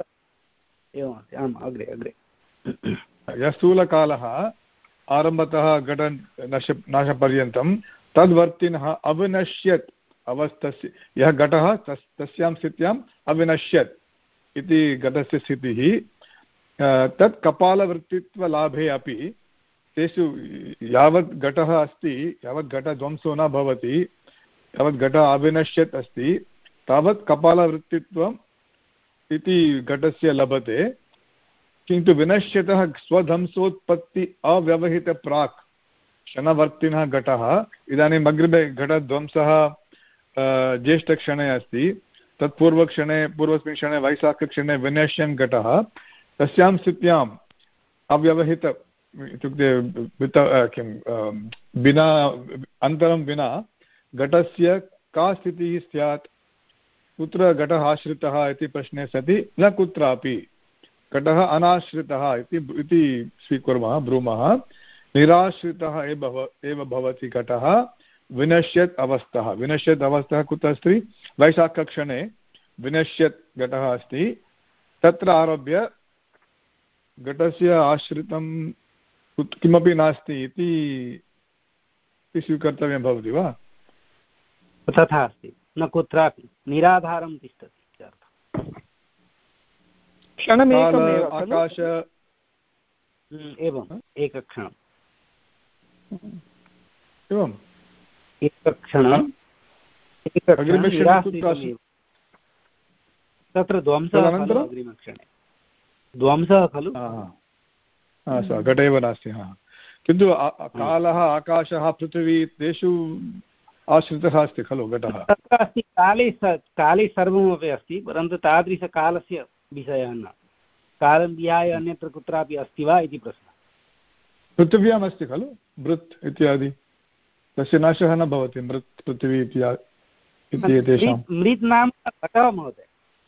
यः स्थूलकालः आरम्भतः घट नश नाशपर्यन्तं तद्वर्तिनः अविनश्यत् अवस्थस्य यः घटः तस् तस्यां स्थित्याम् अविनश्यत् इति घटस्य स्थितिः तत् कपालवृत्तित्वलाभे अपि तेषु यावत् घटः अस्ति यावत् घटध्वंसो न भवति यावत् घटः अविनश्यत् अस्ति तावत् कपालवृत्तित्वम् इति घटस्य लभते किन्तु विनश्यतः स्वध्वंसोत्पत्ति अव्यवहितप्राक् क्षणवर्तिनः घटः इदानीम् अग्रिमे घटध्वंसः ज्येष्ठक्षणे अस्ति तत्पूर्वक्षणे पूर्वस्मिन् क्षणे वैशाखक्षणे विनश्यन् घटः तस्यां स्थित्याम् अव्यवहित इत्युक्ते किं विना अन्तरं विना घटस्य का स्थितिः स्यात् कुत्र घटः आश्रितः इति प्रश्ने सति न कुत्रापि घटः अनाश्रितः इति स्वीकुर्मः ब्रूमः निराश्रितः एव भवति घटः विनश्यत् अवस्थः विनश्यत् अवस्थः कुत्र अस्ति वैशाखक्षणे विनश्यत् घटः अस्ति तत्र आरभ्य घटस्य आश्रितं किमपि नास्ति इति स्वीकर्तव्यं भवति वा तथा अस्ति न कुत्रापि निराधारं तिष्ठति क्षणमेकमेव आकाश एवम् एकक्षणम् एवम् एकक्षणम् तत्र ध्वंसः खलु अग्रिमक्षणे ध्वंसः खलु घट एव नास्ति किन्तु कालः आकाशः पृथिवी तेषु आश्रितः अस्ति खलु घटः तत्र अस्ति काले काले सर्वमपि अस्ति परन्तु तादृशकालस्य विषयः न कालं विहाय अन्यत्र कुत्रापि अस्ति वा इति प्रश्नः पृथिव्याम् अस्ति खलु मृत् इत्यादि तस्य नाशः न भवति मृत् पृथिवी इत्येतेषां मृत् नाम घटः महोदय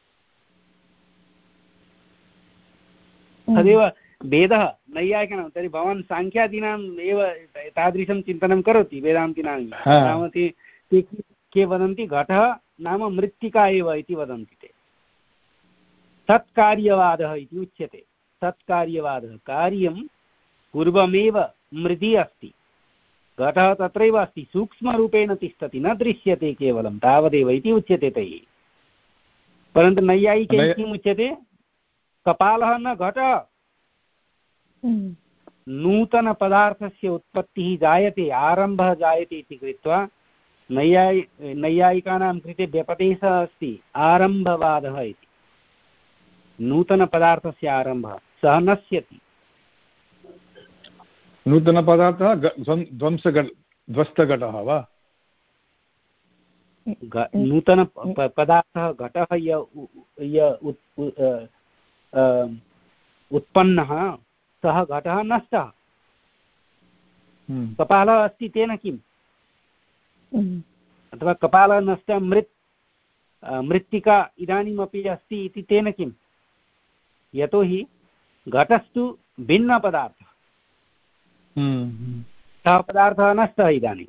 तदेव वेदः नैयायिकानां तर्हि भवान् साङ्ख्यादीनाम् एव तादृशं चिन्तनं करोति वेदान्तिनां नाम ते के वदन्ति घटः नाम मृत्तिका एव इति वदन्ति ते तत्कार्यवादः इति उच्यते तत्कार्यवादः कार्यं पूर्वमेव मृदि अस्ति घटः तत्रैव अस्ति सूक्ष्मरूपेण तिष्ठति न दृश्यते केवलं तावदेव इति उच्यते तैः परन्तु नैयायिकैः किम् उच्यते कपालः न घटः नूतनपदार्थस्य उत्पत्तिः जायते आरम्भः जायते इति कृत्वा नैयायि नैयायिकानां कृते व्यपदेशः अस्ति आरम्भवादः इति नूतनपदार्थस्य आरम्भः सः नश्यति नूतनपदार्थः ध्वंसघट ध्वस्तघटः वा नूतन पदार्थः घटः य उत्पन्नः सः घटः नष्टः कपालः अस्ति तेन किम् अथवा कपालः नष्टः मृत् मृत्तिका इदानीमपि अस्ति इति तेन किम् यतोहि घटस्तु भिन्नपदार्थः सः पदार्थः नष्टः इदानीम्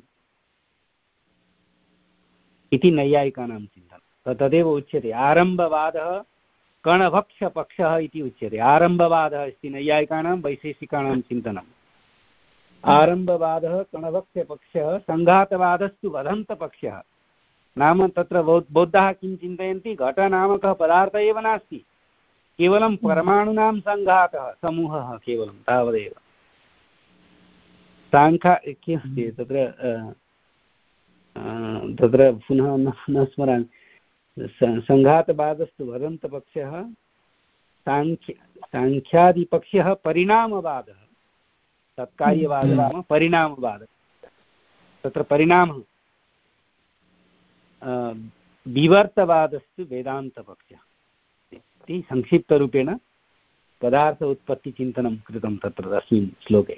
इति नैयायिकानां चिन्तनं तदेव उच्यते आरम्भवादः कणभक्षपक्षः इति उच्यते आरम्भवादः अस्ति नैयायिकानां वैशेषिकाणां चिन्तनम् आरम्भवादः कणभक्षपक्षः सङ्घातवादस्तु वदन्तपक्षः नाम तत्र बौद्धाः किं चिन्तयन्ति घटनामकः पदार्थः एव नास्ति केवलं परमाणूनां सङ्घातः समूहः केवलं तावदेव साङ्ख्या किमस्ति तत्र तत्र पुनः न स्मरामि सङ्घातवादस्तु वदन्तपक्षः साङ्ख्य साङ्ख्यादिपक्षः परिणामवादः तत्कार्यवादः नाम परिणामवादः तत्र परिणामः विवर्तवादस्तु वेदान्तपक्षः इति संक्षिप्तरूपेण पदार्थ उत्पत्तिचिन्तनं कृतं तत्र अस्मिन् श्लोके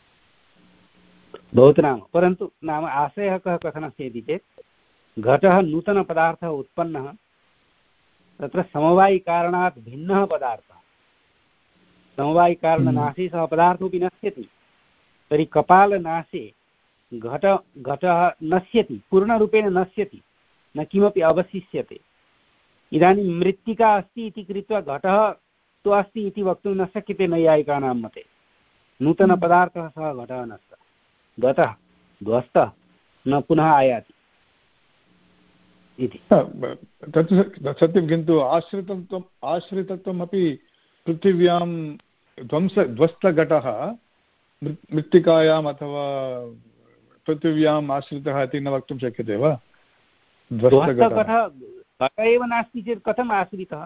भवतु नाम परन्तु नाम आशयः कः कथनस्य इति चेत् घटः नूतनपदार्थः उत्पन्नः तत्र समवायिकारणात् भिन्नः पदार्थः समवायिकारणनाशे सः पदार्थोऽपि नश्यति तर्हि कपालनाशे घट घटः नश्यति, पूर्णरूपेण नश्यति, न किमपि अवशिष्यते। इदानीं मृत्तिका अस्ति इति कृत्वा घटः तु अस्ति इति वक्तुं न शक्यते नैयायिकानां मते। नूतनपदार्थः सः घटः नष्टः, गतः, ध्वस्तः, न पुनः आयाति इति। तत् सत्यं, किन्तु आश्रितत्वम् आश्रितत्वम् अपि पृथिव्यां ध्वंस ध्वस्तघटः मृत्तिकायाम् अथवा पृथिव्याम् आश्रितः इति न वक्तुं शक्यते वा? ध्वस्तघटः घट एव नास्ति चेत् कथम् आश्रितः?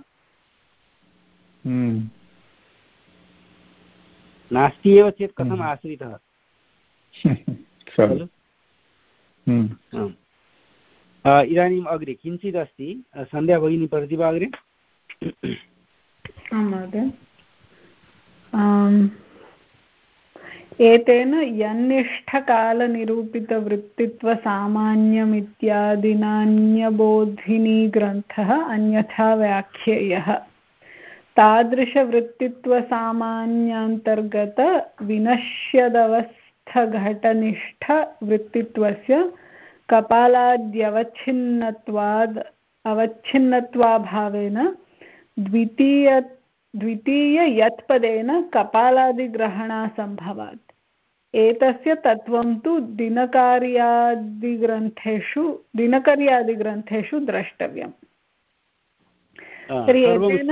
नास्ति एव चेत् कथम् आश्रितः? इदानीम् अग्रे किञ्चित् अस्ति, सन्ध्या भगिनी पठति वा अग्रे? आं महोदय। एतेन यन्निष्ठकालनिरूपितवृत्तित्वसामान्यमित्यादिनान्यबोधिनी ग्रन्थः अन्यथा व्याख्येयः। तादृशवृत्तित्वसामान्यान्तर्गतविनश्यदवस्थघटनिष्ठवृत्तित्वस्य कपालाद्यवच्छिन्नत्वाद् अवच्छिन्नत्वाभावेन द्वितीय द्वितीययत्पदेन कपालादिग्रहणासम्भवात्। एतस्य तत्त्वं तु दिनकार्यादिग्रन्थेषु दिनकर्यादिग्रन्थेषु द्रष्टव्यम्। तर्हि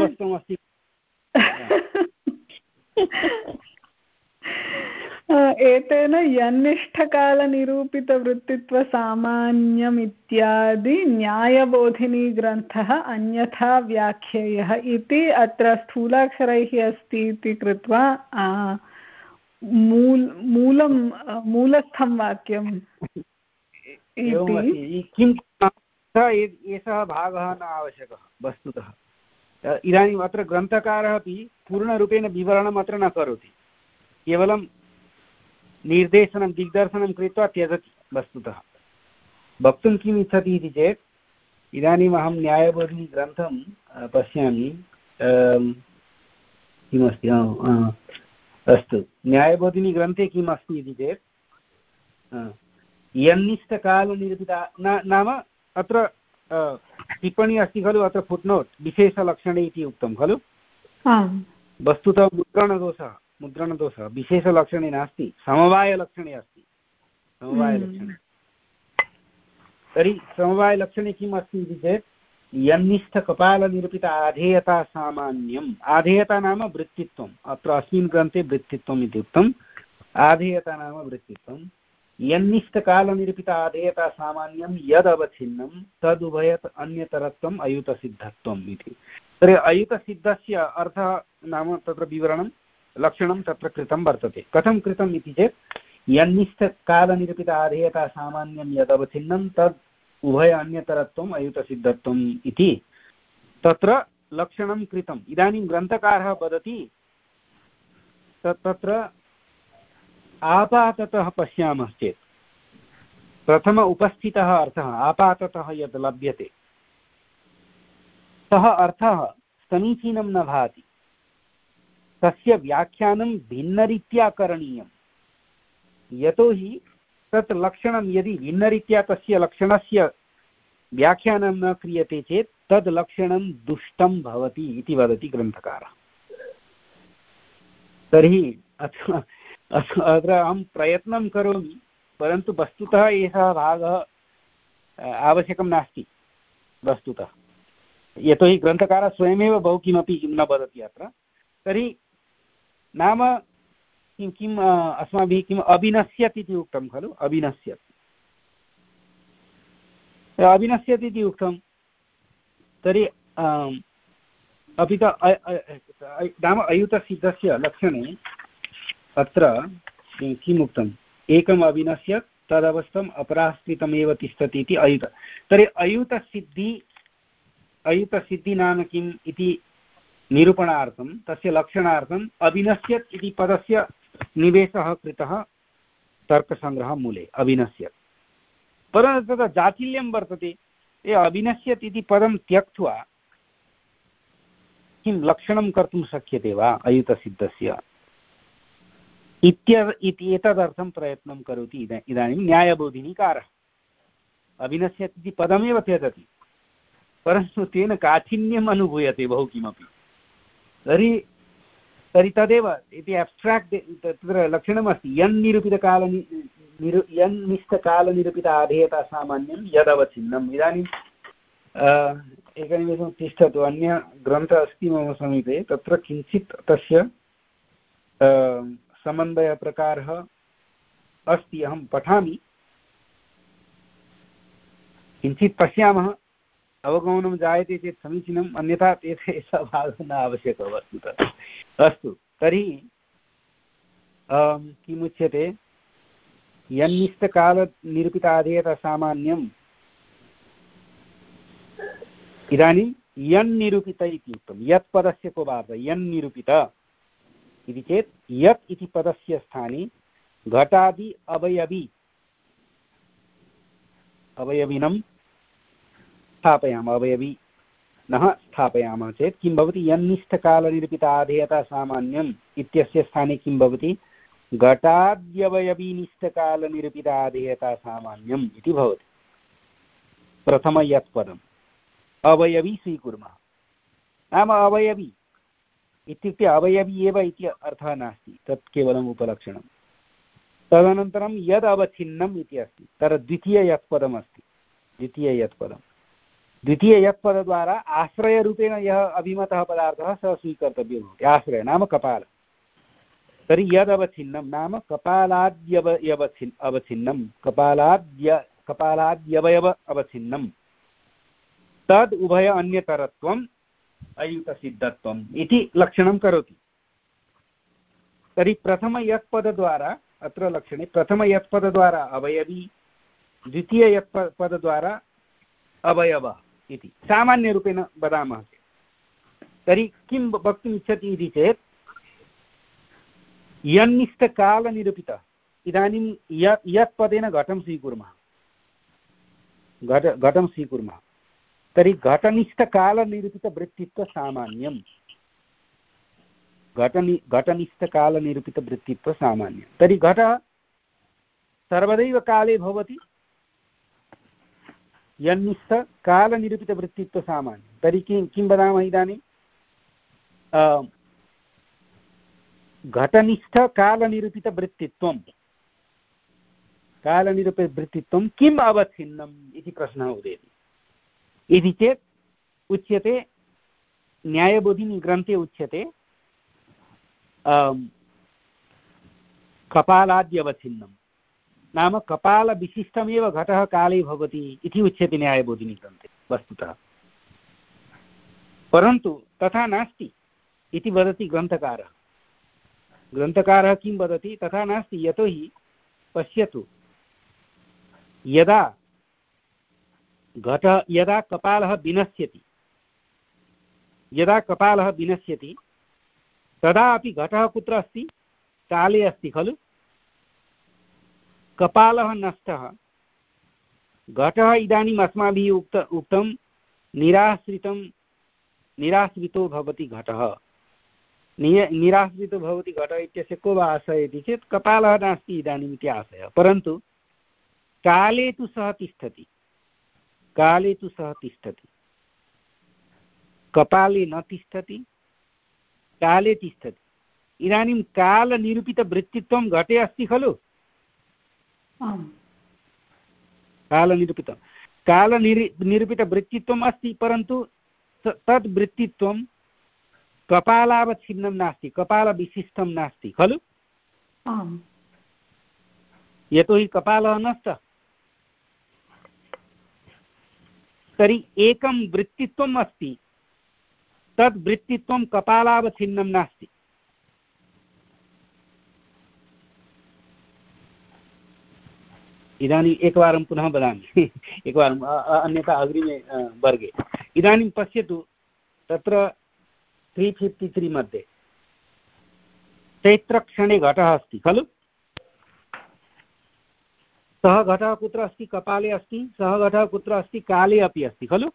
एतेन यन्निष्ठकालनिरूपितवृत्तित्वसामान्यमित्यादि न्यायबोधिनी ग्रन्थः अन्यथा व्याख्येयः इति अत्र स्थूलाक्षरैः अस्ति इति कृत्वा मूल मूलं मूलस्थं वाक्यं किं एषः भागः न आवश्यकः वस्तुतः। इदानीम् अत्र ग्रन्थकारः अपि पूर्णरूपेण विवरणम् अत्र न करोति, केवलं निर्देशनं दिग्दर्शनं कृत्वा त्यजति। वस्तुतः वक्तुं किम् इच्छति इति चेत्, इदानीम् अहं न्यायबोधिनी ग्रन्थं पश्यामि, किमस्ति, अस्तु, न्यायबोधिनी ग्रन्थे किम् अस्ति इति चेत् यन्निष्ठकालनिरूपिता नाम अत्र टिप्पणी अस्ति खलु, अत्र फुट्नोट् विशेषलक्षणे इति उक्तं खलु। वस्तुतः मुद्रणदोषः मुद्रणदोषः विशेषलक्षणे नास्ति, समवायलक्षणे अस्ति। समवायलक्षणे तर्हि समवायलक्षणे किम् अस्ति इति चेत् यन्निष्ठकपालनिरूपित आधेयता सामान्यम्। आधेयता नाम वृत्तित्वम्, अत्र अस्मिन् ग्रन्थे वृत्तित्वम् इति उक्तम्। आधेयता नाम वृत्तित्वं। यन्निष्ठकालनिरूपित आधेयता सामान्यं यदवच्छिन्नं तदुभयत् अन्यतरत्वम् अयुतसिद्धत्वम् इति। तर्हि अयुतसिद्धस्य अर्थः नाम तत्र विवरणं लक्षणं तत्र कृतं वर्तते। कथं कृतम् इति चेत् यन्निष्ठकालनिरूपित आधेयता सामान्यं यदवच्छिन्नं तद् उभय अन्यतरत्वम् अयुतसिद्धत्वम् इति तत्र लक्षणं कृतम्। इदानीं ग्रन्थकारः वदति तत्र आपाततः पश्यामश्चेत् प्रथम उपस्थितः अर्थः आपाततः यद् लभ्यते सः अर्थः समीचीनं न भाति, तस्य व्याख्यानं भिन्नरीत्या करणीयं। यतोहि तत् लक्षणं यदि भिन्नरीत्या तस्य लक्षणस्य व्याख्यानं न क्रियते चेत् तद् लक्षणं दुष्टं भवति इति वदति ग्रन्थकारः। तर्हि अत्र अत्र अहं प्रयत्नं करोमि, परन्तु वस्तुतः एषः भागः आवश्यकं नास्ति वस्तुतः, यतोहि ग्रन्थकारः स्वयमेव बहु किमपि न वदति अत्र। तर्हि नाम किं किम् अस्माभिः किम् अविनश्यत् इति उक्तं खलु, अविनश्यत् अविनश्यत् इति उक्तं। तर्हि अपि च नाम अयुतसिद्धस्य लक्षणे अत्र किम् उक्तम्, एकम् अविनश्यत् तदवस्थम् अपराश्रितमेव तिष्ठति इति अयुत। तर्हि अयुतसिद्धि अयुतसिद्धि नाम किम् इति निरूपणार्थं तस्य लक्षणार्थम् अविनश्यत् इति पदस्य निवेशः कृतः तर्कसङ्ग्रहः मूले, अविनश्यत्। परन्तु तत्र जाचिल्यं वर्तते, ये अविनश्यत् इति पदं त्यक्त्वा किं लक्षणं कर्तुं शक्यते वा अयुतसिद्धस्य? इत्य इति एतदर्थं प्रयत्नं करोति इदानीं न्यायबोधिनीकारः। अभिनश्यति इति पदमेव त्यजति, परन्तु तेन काठिन्यम् अनुभूयते बहु किमपि। तर्हि तर्हि तदेव इति एब्स्ट्राक्ट् तत्र लक्षणमस्ति। यन्निरूपितकालनि निरु यन्निष्ठकालनिरूपित आधेयता सामान्यं यदवच्छिन्नम्। इदानीं एकनिमेषं तिष्ठतु, अन्य ग्रन्थः अस्ति मम समीपे, तत्र किञ्चित् तस्य समन्वयप्रकारः अस्ति, अहं पठामि, किञ्चित् पश्यामः, अवगमनं जायते चेत् समीचीनम्, अन्यथा एषः भागः न आवश्यकः वस्तुतः। अस्तु, तर्हि किमुच्यते, यन्निष्ठकालनिरूपिताधेयता सामान्यम्। इदानीं यन्निरूपित इति उक्तं, यत् पदस्य को भावः यन्निरूपित इति चेत् यत् इति पदस्य स्थाने घटादि अवयवी अवयविनं स्थापयामः। अवयवी नः स्थापयामः चेत् किं भवति, यन्निष्ठकालनिरूपिताधेयता सामान्यम् इत्यस्य स्थाने किं भवति, घटाद्यवयवीनिष्ठकालनिरूपिताधेयता सामान्यम् इति भवति। प्रथम यत् पदम् अवयवी स्वीकुर्मः, नाम अवयवी इत्युक्ते अवयवी एव इति अर्थः नास्ति, तत् केवलम् उपलक्षणं। तदनन्तरं यद् अवच्छिन्नम् इति अस्ति, तत्र द्वितीययत्पदमस्ति। द्वितीययत्पदं द्वितीययत्पदद्वारा आश्रयरूपेण यः अभिमतः पदार्थः सः स्वीकर्तव्यः भवति। आश्रय नाम कपाल। तर्हि यदवच्छिन्नं नाम कपालाद्यव यवच्छिन् अवच्छिन्नं कपालाद्य कपालाद्यवयव अवच्छिन्नं तद् उभय अन्यतरत्वम् अयुतसिद्धत्वम् इति लक्षणं करोति। तर्हि प्रथमयत्पदद्वारा अत्र लक्षणे प्रथमयत्पदद्वारा अवयवी, द्वितीययत्पदद्वारा अवयवः इति सामान्यरूपेण वदामः चेत्, तर्हि किं वक्तुम् इच्छति इति चेत् यन्निष्ठकालनिरूपितः। इदानीं यत् यत् पदेन घटं स्वीकुर्मः, घट घटं स्वीकुर्मः तर्हि घटनिष्ठकालनिरूपितवृत्तित्वसामान्यं घटनि घटनिष्ठकालनिरूपितवृत्तित्वसामान्यं। तर्हि घटः सर्वदैव काले भवति, यन्निष्ठकालनिरूपितवृत्तित्वसामान्यं। तर्हि किं किं वदामः इदानीं, घटनिष्ठकालनिरूपितवृत्तित्वं कालनिरूपितवृत्तित्वं किम् अवच्छिन्नम् इति प्रश्नः उदेति। इति चेत् उच्यते, न्यायबोधिनी ग्रन्थे उच्यते कपालाद्यवच्छिन्नं, नाम कपालविशिष्टमेव घटः काले भवति इति उच्यते न्यायबोधिनी ग्रन्थे वस्तुतः। परन्तु तथा नास्ति इति वदति ग्रन्थकारः। ग्रन्थकारः किं वदति, तथा नास्ति। यतोहि पश्यतु, यदा घटः यदा कपालः विनश्यति यदा कपालः विनश्यति तदा अपि घटः कुत्र अस्ति, काले अस्ति खलु। कपालः नष्टः, घटः इदानीम् अस्माभिः उक्त उक्तं निराश्रितं निराश्रितो भवति घटः। निराश्रितो भवति घटः इत्यस्य को वा आशयः इति चेत् कपालः नास्ति इदानीम् इति आशयः। परन्तु काले तु सः तिष्ठति, काले तु सः तिष्ठति, कपाले न तिष्ठति, काले तिष्ठति। इदानीं कालनिरूपितवृत्तित्वं घटे अस्ति खलु। कालनिरूपितं कालनिरि निरूपितवृत्तित्वम् अस्ति, परन्तु तद् वृत्तित्वं कपालावच्छिन्नं नास्ति, कपालविशिष्टं नास्ति खलु। यतोहि कपालः नष्टः। तर्हि एकं वृत्तित्वम् अस्ति, तद् वृत्तित्वं कपालावच्छिन्नं नास्ति। इदानीम् एकवारं पुनः वदामि, एकवारम् अन्यथा अग्रिमे वर्गे। इदानीं पश्यतु, तत्र त्री फिफ्टि त्री मध्ये चैत्रक्षणे घटः अस्ति खलु। सः घटः कुत्र अस्ति, कपाले अस्ति। सः घटः कुत्र अस्ति, काले अपि अस्ति खलु।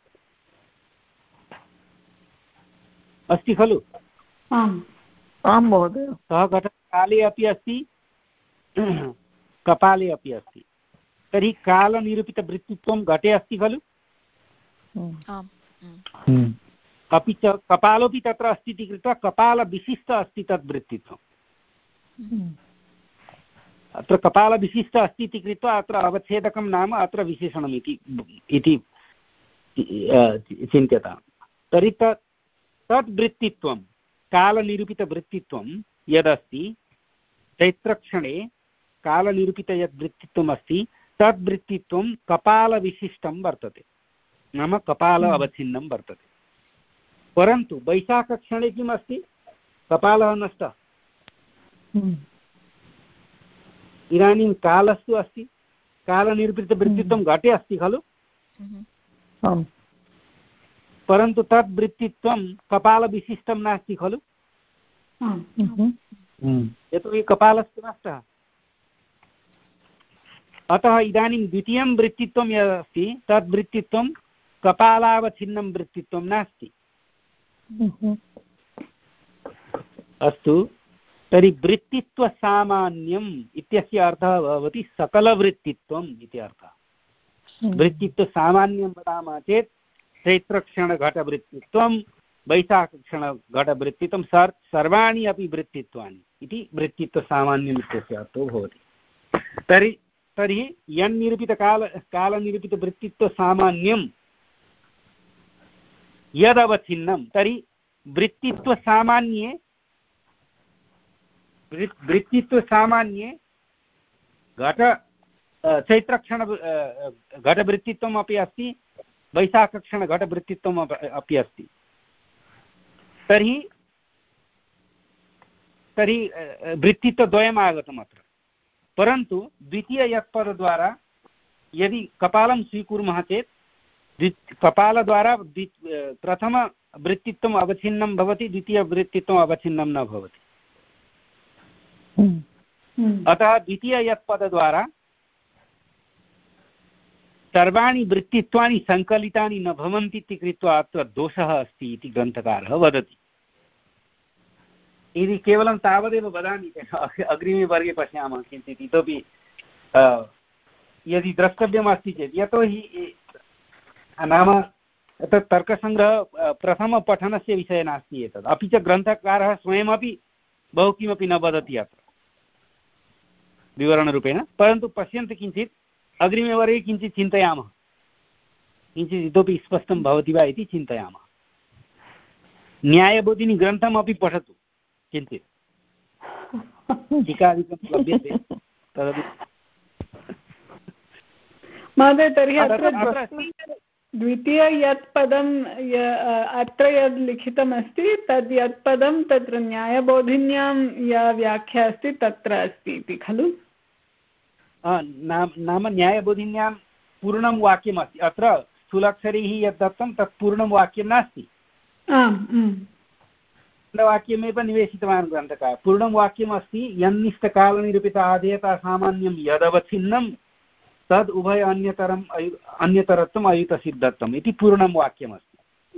अस्ति खलु। आम् आं महोदय। सः घटः काले अपि अस्ति, कपाले अपि अस्ति तर्हि कालनिरूपितवृत्तित्वं घटे अस्ति खलु अपि च कपालोपि तत्र अस्ति इति कृत्वा कपालविशिष्ट अस्ति तद् वृत्तित्वम् अत्र कपालविशिष्ट अस्ति इति कृत्वा अत्र अवच्छेदकं नाम अत्र विशेषणम् इति चिन्त्यतां तर्हि तत् तद् वृत्तित्वं कालनिरूपितवृत्तित्वं यदस्ति चैत्रक्षणे कालनिरूपित यद् वृत्तित्वम् अस्ति तद् वृत्तित्वं कपालविशिष्टं वर्तते नाम कपाल अवच्छिन्नं वर्तते परन्तु वैशाखक्षणे किम् अस्ति कपालः नष्टः इदानीं कालस्तु अस्ति कालनिरूपितवृत्तित्वं घटे अस्ति खलु परन्तु तद् वृत्तित्वं कपालविशिष्टं नास्ति खलु यतोहि कपालस्तु नष्टः अतः इदानीं द्वितीयं वृत्तित्वं यदस्ति तद् वृत्तित्वं कपालावच्छिन्नं वृत्तित्वं नास्ति अस्तु तर्हि वृत्तित्वसामान्यम् इत्यस्य अर्थः भवति सकलवृत्तित्वम् इति अर्थः वृत्तित्वसामान्यं वदामः चेत् चैत्रक्षणघटवृत्तित्वं वैशाखक्षणघटवृत्तित्वं सर् सर्वाणि अपि वृत्तित्वानि इति वृत्तित्वसामान्यम् इत्यस्य अर्थो भवति तर्हि तर्हि यन्निरूपितकाल कालनिरूपितवृत्तित्वसामान्यं यदवच्छिन्नं तर्हि वृत्तित्वसामान्ये वृत्तित्वसामान्ये घट चैत्रक्षण घटवृत्तित्वम् अपि अस्ति वैशाखक्षणघटवृत्तित्वम् अपि अस्ति तर्हि तर्हि वृत्तित्वद्वयम् आगतम् अत्र परन्तु द्वितीय यत्पदद्वारा यदि कपालं स्वीकुर्मः चेत् कपालद्वारा प्रथमवृत्तित्वम् अवच्छिन्नं भवति द्वितीयवृत्तित्वम् अवच्छिन्नं न भवति अतः द्वितीय यत्पदद्वारा सर्वाणि वृत्तित्वानि सङ्कलितानि न भवन्ति इति कृत्वा अत्र दोषः अस्ति इति ग्रन्थकारः वदति यदि केवलं तावदेव वदामि अग्रिमे वर्गे पश्यामः किञ्चित् इतोपि यदि द्रष्टव्यमस्ति चेत् यतोहि नाम तत् तर्कसङ्ग्रह प्रथमपठनस्य विषयः नास्ति एतत् अपि च ग्रन्थकारः स्वयमपि बहु किमपि न वदति अत्र विवरणरूपेण परन्तु पश्यन्तु किञ्चित् अग्रिमे वर्गे किञ्चित् चिन्तयामः किञ्चित् इतोपि स्पष्टं भवति वा इति चिन्तयामः न्यायबोधिनी ग्रन्थमपि पठतु किञ्चित् टीकादिकं लभ्यते तदपि महोदय तर्हि अत्र द्वितीय यत् पदम् अत्र यद् लिखितमस्ति तद् यत् पदं तत्र न्यायबोधिन्यां या व्याख्या अस्ति तत्र अस्ति इति खलु नाम न्यायबोधिन्यां पूर्णं वाक्यमस्ति अत्र स्थूलाक्षरैः यद् दत्तं तत् पूर्णं वाक्यं नास्ति वाक्यमेव निवेशितवान् ग्रन्थकारः पूर्णं वाक्यमस्ति यन्निष्ठकालनिरूपित आदेयता सामान्यं यदवच्छिन्नं तद् उभय अन्यतरम् अयु अन्यतरत्वम् अयुतसिद्धत्वम् इति पूर्णं वाक्यमस्ति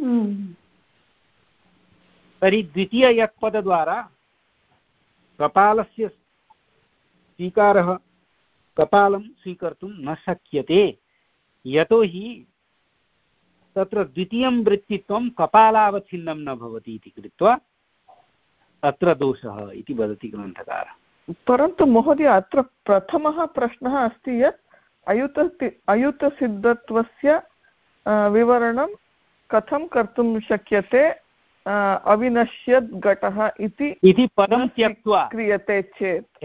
तर्हि द्वितीय यत्पदद्वारा कपालस्य स्वीकारः कपालं स्वीकर्तुं न शक्यते यतोहि तत्र द्वितीयं वृत्तित्वं कपालावच्छिन्नं न भवति इति कृत्वा अत्र दोषः इति वदति ग्रन्थकारः परन्तु महोदय अत्र प्रथमः प्रश्नः अस्ति यत् अयुत अयुतसिद्धत्वस्य विवरणं कथं कर्तुं शक्यते अविनश्यत् घटः इति पदं त्यक्त्वा क्रियते चेत्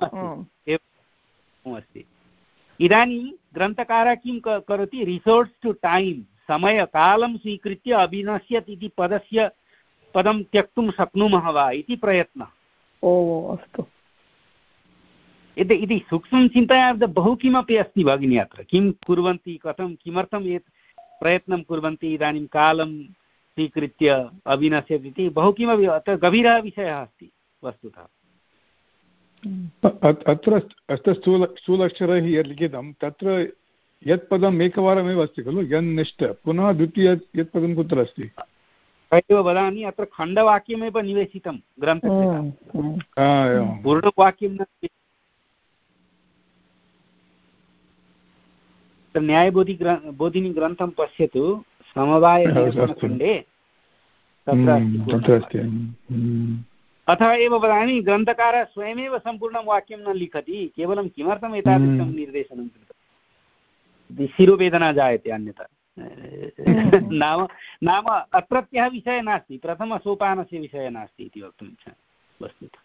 अस्ति इदानीं ग्रन्थकारः किं करोति रिसोर्ट्स् टु टैम् समयकालं स्वीकृत्य अविनश्यत् इति पदस्य पदं त्यक्तुं शक्नुमः वा इति प्रयत्नः ओ अस्तु इति सूक्ष्मं चिन्तयामः बहु किमपि अस्ति भगिनी अत्र किं कुर्वन्ति कथं किमर्थम् एतत् प्रयत्नं कुर्वन्ति इदानीं कालं स्वीकृत्य अविनश्यत् इति बहु किमपि अत्र गभीरः विषयः अस्ति वस्तुतः अत्र अत्र स्थूल स्थूलाक्षरैः यत् लिखितं तत्र यत् पदम् एकवारमेव अस्ति खलु यन्निष्ठ पुनः द्वितीय यत् पदं कुत्र अस्ति तदेव वदामि अत्र खण्डवाक्यमेव निवेशितं ग्रन्थस्य पूर्णवाक्यं न न्यायबोधि बोधिनी ग्रन्थं पश्यतु समवायनिरूपणखण्डे तत्र अस्ति। अथवा एव वदामि ग्रन्थकारः स्वयमेव सम्पूर्णं वाक्यं न लिखति, केवलं किमर्थम् एतादृशं निर्देशनं कृतं, शिरोवेदना जायते अन्यथा। नाम नाम अत्रत्यः विषयः नास्ति, प्रथमसोपानस्य विषयः नास्ति इति वक्तुम् इच्छामि वस्तुतः।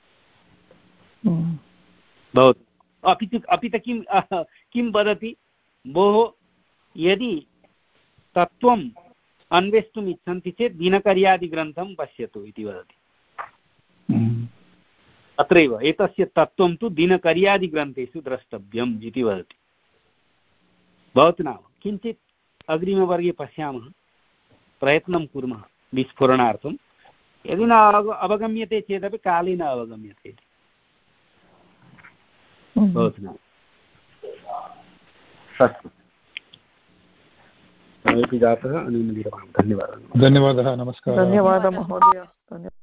भवतु अपि तु अपि च किं किं वदति, भोः यदि तत्त्वम् अन्वेष्टुम् इच्छन्ति चेत् दिनकर्यादिग्रन्थं पश्यतु इति वदति। अत्रैव एतस्य तत्त्वं तु दिनकर्यादिग्रन्थेषु द्रष्टव्यम् इति वदति। भवतु नाम किञ्चित् अग्रिमवर्गे पश्यामः, प्रयत्नं कुर्मः विस्फुरणार्थं। यदि न अवगम्यते चेदपि काले न अवगम्यते इति। भवतु नाम अस्तु, समयः जातः, अनेन विरमामः। धन्यवादः। धन्यवादः, नमस्कारः। धन्यवादः महोदय।